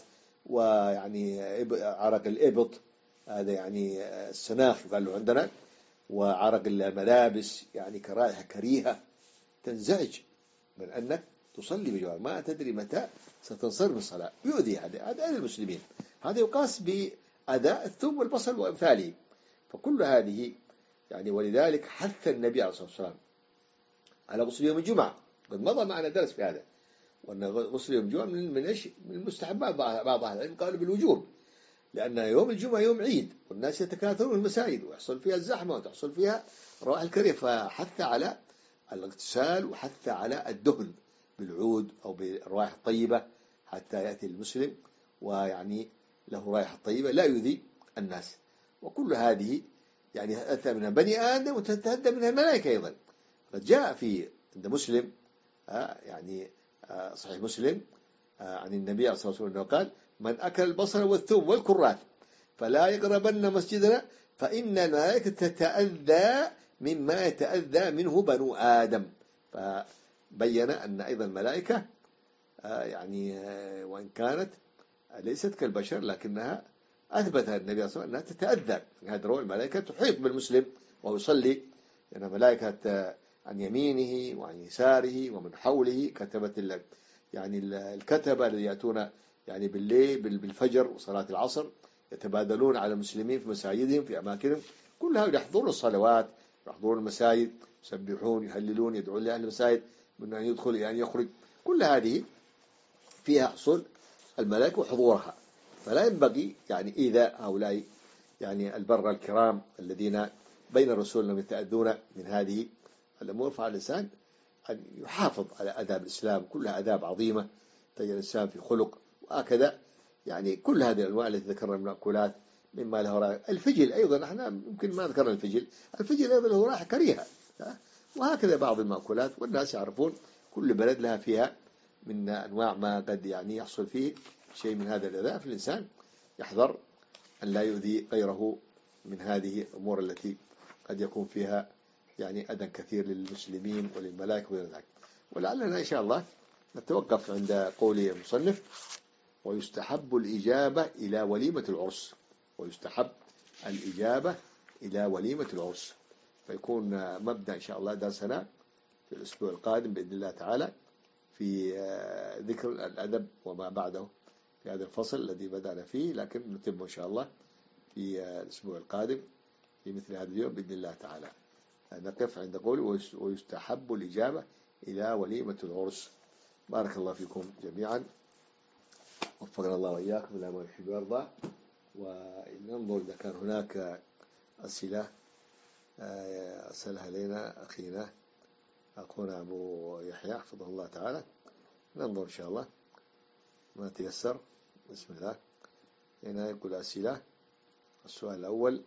[SPEAKER 1] ويعني عرق الإبط هذا يعني السناخ قال له عندنا، وعرق الملابس يعني كرائحة كريهة تنزعج من أنك تصلي بجوار، ما تدري متى ستنصرف الصلاة، يؤذي هذا هذا المسلمين. هذا يقاس بأداء الثوم والبصل وأمثاله. فكل هذه يعني ولذلك حث النبي عليه الصلاة والسلام على غسل يوم الجمعة. قد مضى معنا درس في هذا، وأن غسل يوم الجمعة من من إيش من المستحبات. بعض أهل العلم قالوا بالوجوب، لأن يوم الجمعة يوم عيد والناس يتكاثرون في المساجد ويحصل فيها الزحمة وتحصل فيها روائح الكريه، فحث على الاغتسال وحث على الدهن بالعود أو بالروائح الطيبة حتى يأتي المسلم ويعني له رائحة طيبة لا يؤذي الناس. وكل هذه يعني أتى منها بني آدم وتتهدى منها الملائكة أيضا. قد جاء في عند مسلم آه يعني آه صحيح مسلم آه عن النبي عليه الصلاة والسلام قال: من أكل البصل والثوم والكرات فلا يقربن مسجدنا فإن الملائكة تتأذى مما يتأذى منه بنو آدم. فبين أن أيضا الملائكة آه يعني آه وإن كانت ليست كالبشر لكنها أثبتها النبي صلى الله عليه وسلم أنها تتأذى. هذا روى الملائكة تحيط بالمسلم وهو يصلي، لأن يعني ملائكة عن يمينه وعن يساره ومن حوله كتبة يعني الكتبة الذين يأتون يعني بالليل بالفجر وصلاة العصر يتبادلون على المسلمين في مساجدهم في أماكنهم، كلها يحضرون الصلوات يحضرون المساجد يسبحون يهللون يدعون لأهل المساجد من أن يدخل يعني يخرج. كل هذه فيها حصول الملائكة وحضورها، فلا ينبغي يعني إيذاء هؤلاء يعني البر الكرام الذين بين الرسول أنهم يتأذون من هذه الأمور. فعلى الإنسان أن يحافظ على آداب الإسلام، كلها آداب عظيمة تجد الإنسان في خلق وهكذا. يعني كل هذه الأنواع التي ذكرنا من المأكولات مما له رائحة. الفجل أيضا احنا يمكن ما ذكرنا الفجل، الفجل أيضا له رائحة كريهة. وهكذا بعض المأكولات، والناس يعرفون كل بلد لها فيها من أنواع ما قد يعني يحصل فيه شيء من هذا الأذى، فالإنسان يحذر أن لا يؤذي غيره من هذه الأمور التي قد يكون فيها يعني أذى كثير للمسلمين وللملائكة وغير ذلك. ولعلنا إن شاء الله نتوقف عند قول المصنف: ويستحب الإجابة إلى وليمة العرس. ويستحب الإجابة إلى وليمة العرس، فيكون مبدأ إن شاء الله درسنا في الأسبوع القادم بإذن الله تعالى في ذكر الأدب وما بعده في هذا الفصل الذي بدأنا فيه، لكن نتم إن شاء الله في الأسبوع القادم في مثل هذا اليوم بإذن الله تعالى. نقف عند قول ويستحب الإجابة إلى وليمة العرس. بارك الله فيكم جميعا، وفقنا الله وإياكم إلى ما يحب ويرضى. وننظر إذا كان هناك أسئلة أسألها لنا أخينا أخونا أبو يحيى حفظه الله تعالى، ننظر إن شاء الله ما تيسر. بسم الله. هنا يقول أسئلة. السؤال الأول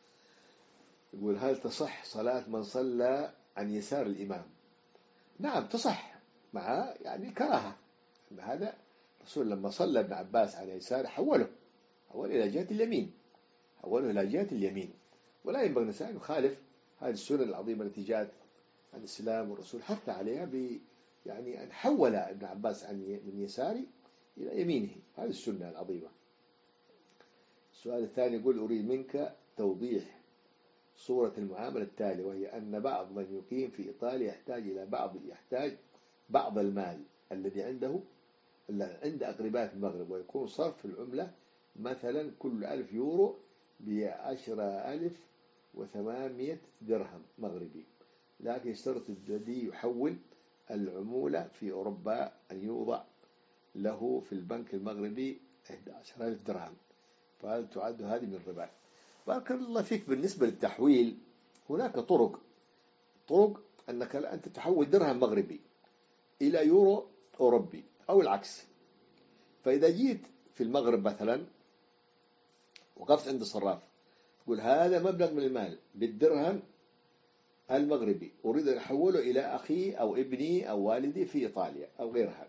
[SPEAKER 1] يقول: هل تصح صلاة من صلى عن يسار الإمام؟ نعم تصح، مع يعني كراهة. هذا الرسول لما صلى ابن عباس على يساره حوله حول إلى جهة اليمين، حوله إلى جهة اليمين. ولا ينبغي الإنسان يخالف هذه السنة العظيمة التي جاءت عن الإسلام، والرسول حث عليها ب يعني أن حول ابن عباس عن من يساره إلى يمينه. هذه السنة العظيمة. السؤال الثاني يقول: أريد منك توضيح صورة المعاملة التالية، وهي أن بعض من يقيم في إيطاليا يحتاج إلى بعض يحتاج بعض المال الذي عنده عند أقرباء في المغرب، ويكون صرف العملة مثلا كل ألف يورو بعشرة ألف وثمانمائة درهم مغربي، لكن يشترط الذي يحول العمولة في أوروبا أن يوضع له في البنك المغربي إحدى عشرة ألف درهم، فهل تعد هذه من الربا؟ بارك الله فيك. بالنسبة للتحويل هناك طرق طرق أنك أنت تحول درهم مغربي إلى يورو أوروبي أو العكس. فإذا جيت في المغرب مثلا وقفت عند الصراف تقول: هذا مبلغ من المال بالدرهم المغربي أريد أن أحوله إلى أخي أو ابني أو والدي في إيطاليا أو غيرها.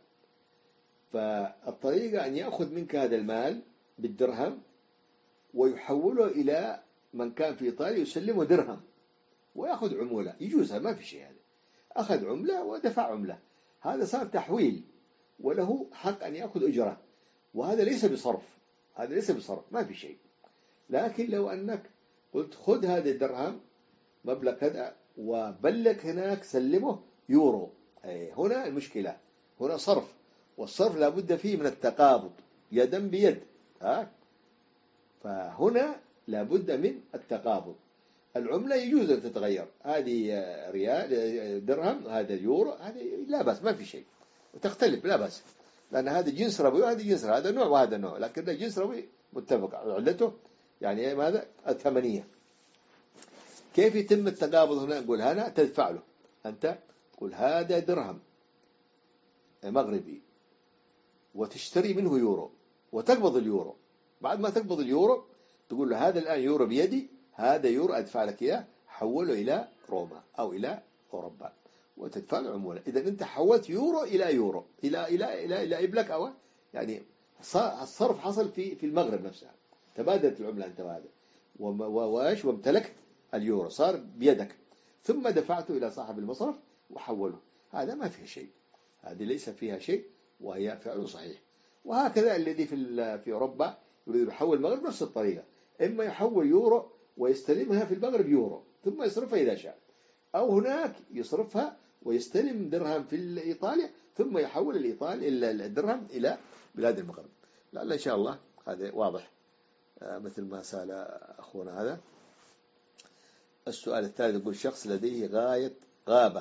[SPEAKER 1] فالطريقة أن يأخذ منك هذا المال بالدرهم ويحوله إلى من كان في إيطاليا يسلمه درهم ويأخذ عمولة. يجوز، ما في شيء. هذا أخذ عملة ودفع عملة، هذا صار تحويل وله حق أن يأخذ أجرة، وهذا ليس بصرف، هذا ليس بصرف، ما في شيء. لكن لو أنك قلت: خذ هذا الدرهم مبلغ كذا وبلغ هناك سلمه يورو، أي هنا المشكلة، هنا صرف، والصرف لابد فيه من التقابض يدا بيد. ها؟ فهنا لابد من التقابض. العملة يجوز أن تتغير، هذه ريال درهم، هذا يورو، هذا لا بأس، ما في شيء، وتختلف لا بأس، لأن هذا جنس ربوي وهذا جنس، هذا نوع وهذا نوع، لكن جنس ربوي متفق علته يعني ماذا؟ الثمنية. كيف يتم التقابض هنا؟ نقول: هنا تدفع له، أنت تقول هذا درهم مغربي وتشتري منه يورو وتقبض اليورو. بعد ما تقبض اليورو تقول له: هذا الآن يورو بيدي، هذا يورو أدفع لك إياه، حوله إلى روما أو إلى أوروبا وتدفع له عمولة. إذا أنت حولت يورو إلى يورو إلى إلى إلى إلى إبلك، أو يعني الصرف حصل في في المغرب نفسها، تبادلت العملة أنت وهذا وإيش وامتلكت اليورو، صار بيدك، ثم دفعته إلى صاحب المصرف وحوله. هذا ما فيه شيء، هذه ليس فيها شيء، وهي فعل صحيح. وهكذا الذي في في أوروبا يريد يحول المغرب نفس الطريقة، إما يحول يورو ويستلمها في المغرب يورو ثم يصرفها إذا شاء، أو هناك يصرفها ويستلم درهم في إيطاليا ثم يحول الإيطالي الدرهم إلى بلاد المغرب. لعل إن شاء الله هذا واضح مثل ما سأل أخونا هذا. السؤال الثالث يقول: شخص لديه غاية غابة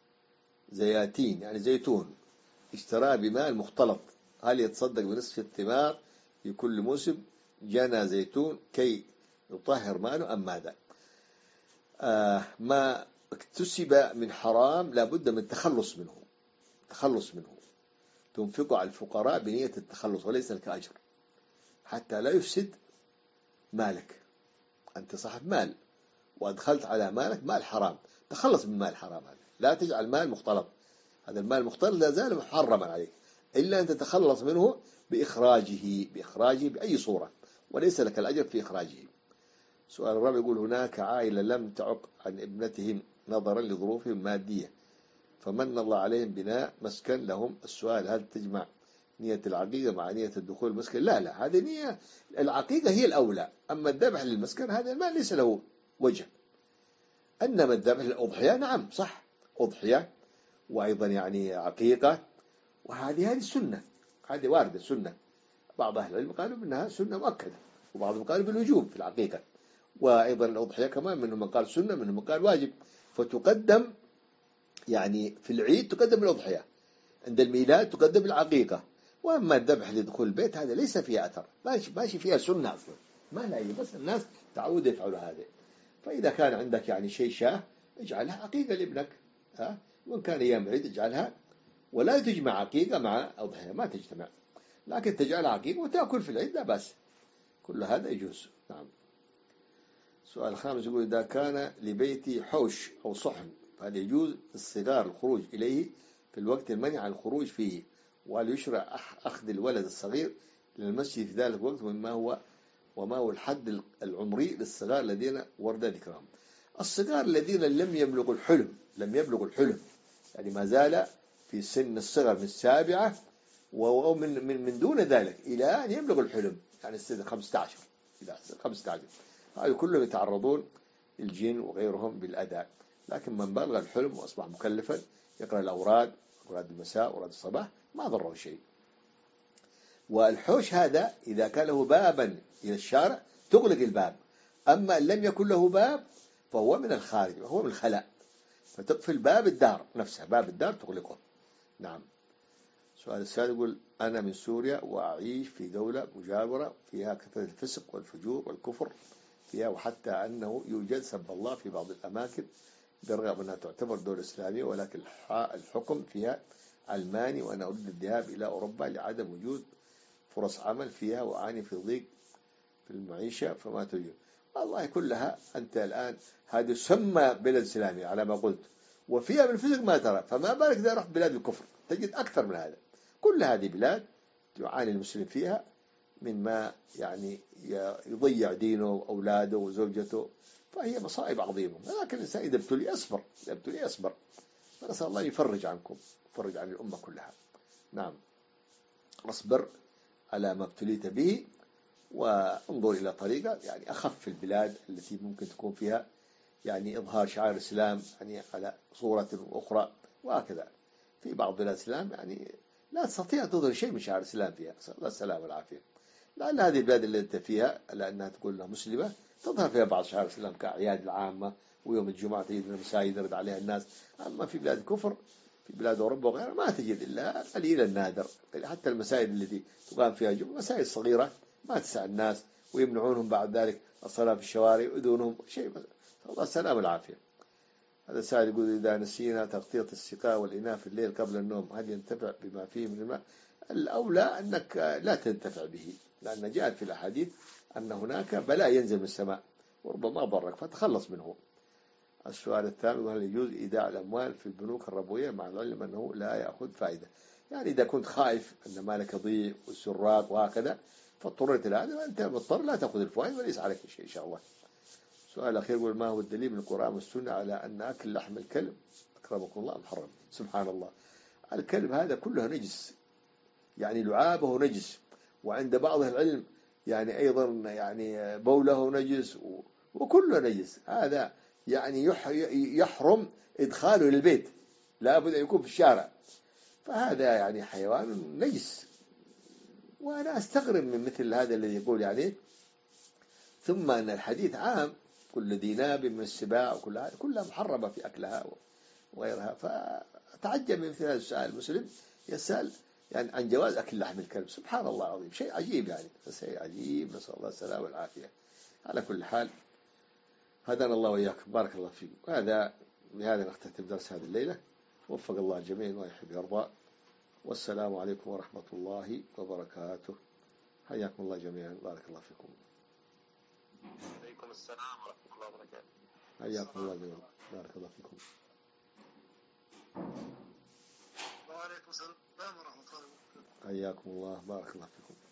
[SPEAKER 1] زياتين يعني زيتون اشتراه بمال مختلط، هل يتصدق بنصف الثمار في كل موسم جنى زيتون كي يطهر ماله أم ماذا؟ آه ما اكتسب من حرام لابد من التخلص منه، تخلص منه، تنفقه على الفقراء بنية التخلص وليس لك أجر، حتى لا يفسد مالك. أنت صاحب مال وأدخلت على مالك مال حرام، تخلص من مال حرام هذا، لا تجعل مال مختلط، هذا المال المختلط لا زال محرما عليك إلا أن تتخلص منه بإخراجه بإخراجه بأي صورة، وليس لك الأجر في إخراجه. سؤال الرابع يقول: هناك عائلة لم تعق عن ابنتهم نظرا لظروفهم المادية، فمن الله عليهم بناء مسكن لهم. السؤال: هل تجمع نية العقيقة مع نية الدخول المسكن؟ لا لا، هذه نية العقيقة هي الأولى، أما الذبح للمسكن هذا ما ليس له وجه. أنما الذبح للأضحية نعم صح، أضحية وأيضا يعني عقيقة، وهذه هذه السنة، هذه واردة سنة. بعض أهل العلم قالوا منها سنة مؤكدة، وبعضهم قالوا بالوجوب في العقيقة، وأيضا الأضحية كمان منهم من قال سنة منهم من قال واجب. فتقدم يعني في العيد تقدم الأضحية، عند الميلاد تقدم العقيقة، وأما الذبح لدخول البيت هذا ليس فيه أثر، ماشي ماشي فيها سنة أصلا، ما لا هي بس الناس تعود يفعلوا هذا. فإذا كان عندك يعني شيء شاه اجعلها عقيقة لابنك، ها، وإن كان أيام العيد اجعلها، ولا تجمع عقيقة مع أضحية، ما تجتمع، لكن تجعلها عقيقة وتأكل في العيد لا بأس، كل هذا يجوز. نعم. سؤال خامس يقول: إذا كان لبيتي حوش أو صحن فهل يجوز الصغار الخروج إليه في الوقت المنع عن الخروج فيه؟ وهل يشرع أخذ الولد الصغير للمسجد في ذلك الوقت؟ وما هو وما هو الحد العمري للصغار الذين ورد ذكرهم؟ الصغار الذين لم يبلغوا الحلم، لم يبلغوا الحلم يعني ما زال في سن الصغر من السابعة ومن من من دون ذلك إلى أن يبلغ الحلم، يعني السن خمسة عشر إلى خمسة عشر، هؤلاء كلهم يتعرضون الجن وغيرهم بالأذى. لكن من بلغ الحلم وأصبح مكلفا يقرأ الأوراد، أوراد المساء أوراد الصباح، ما ضره شيء. والحوش هذا إذا كان له بابا إلى الشارع تغلق الباب، أما لم يكن له باب فهو من الخارج، هو من الخلاء، فتقفل باب الدار نفسها، باب الدار تغلقه. نعم. سؤال السادس يقول: أنا من سوريا وأعيش في دولة مجاورة فيها كثرة الفسق والفجور والكفر فيها، وحتى أنه يوجد سب الله في بعض الأماكن برغم أنها تعتبر دولة إسلامية، ولكن الحكم فيها علماني، وأنا أريد الذهاب إلى أوروبا لعدم وجود فرص عمل فيها، وأعاني في ضيق في المعيشة، فما توجد. والله كلها أنت الآن هذه سمى بلد إسلامي على ما قلت، وفيها من الفسق ما ترى، فما بالك إذا رحت بلاد الكفر تجد أكثر من هذا. كل هذه بلاد يعاني المسلم فيها مما يعني يضيع دينه وأولاده وزوجته، فهي مصائب عظيمة. لكن الإنسان إذا ابتلي أصبر، إذا ابتلي أصبر، فنسأل الله يفرج عنكم، يفرج عن الأمة كلها. نعم. أصبر على ما ابتليت به، وانظر إلى طريقة يعني أخف في البلاد التي ممكن تكون فيها يعني إظهار شعائر الإسلام يعني على صورة أخرى، وهكذا. في بعض بلاد الإسلام يعني لا تستطيع تظهر شيء من شعائر الإسلام فيها، نسأل الله السلامة والعافية. لأن هذه البلاد اللي أنت فيها لأنها تقول أنها مسلمة تظهر فيها بعض شعائر الإسلام كأعياد العامة، ويوم الجمعة تجد المساجد يرد عليها الناس. أما في بلاد الكفر، في بلاد أوروبا وغيرها، ما تجد إلا قليل النادر، حتى المساجد التي تقام فيها جمعة مساجد صغيرة ما تسع الناس، ويمنعونهم بعد ذلك الصلاة في الشوارع ويؤذونهم شيء. الله السلامة والعافية. هذا سائل يقول: إذا نسينا تغطية السقاء والإناء في الليل قبل النوم هل ينتفع بما فيه من الماء؟ الأولى أنك لا تنتفع به، لأن جاءت في الأحاديث أن هناك بلاء ينزل من السماء وربما ضرك فتخلص منه. السؤال الثاني: هل يجوز إيداع الأموال في البنوك الربوية مع العلم أنه لا يأخذ فائدة؟ يعني إذا كنت خائف أن مالك يضيع والسراق وهكذا فاضطريت إلى هذا، وأنت مضطر لا تأخذ الفوائد وليس عليك شيء إن شاء الله. سؤال أخير يقول: ما هو الدليل من القرآن والسنة على أن أكل لحم الكلب أكرمكم الله محرم؟ سبحان الله، الكلب هذا كله نجس، يعني لعابه نجس، وعند بعض العلم يعني أيضا يعني بوله نجس وكله نجس، هذا يعني يحرم إدخاله للبيت، لا بد أن يكون في الشارع، فهذا يعني حيوان نجس. وأنا أستغرب من مثل هذا الذي يقول يعني، ثم أن الحديث عام كل ذي ناب من السباع وكل هذا كلها محرمة في أكلها وغيرها. فتعجب من مثل هذا السؤال، المسلم يسأل يعني عن جواز أكل لحم الكلب، سبحان الله العظيم، شيء عجيب يعني، شيء عجيب، نسأل الله السلامة والعافية. على كل حال هدانا الله وإياكم، بارك الله فيكم. هذا بهذا نختتم درس هذه الليلة. وفق الله الجميع ويحب يرضى. والسلام عليكم ورحمة الله وبركاته. حياكم الله جميعا، بارك الله فيكم.
[SPEAKER 2] عليكم السلام ورحمة الله وبركاته.
[SPEAKER 1] حياكم الله جميعا، بارك الله فيكم.
[SPEAKER 2] وعليكم السلام ورحمة الله وبركاته.
[SPEAKER 1] حياكم الله، بارك الله فيكم.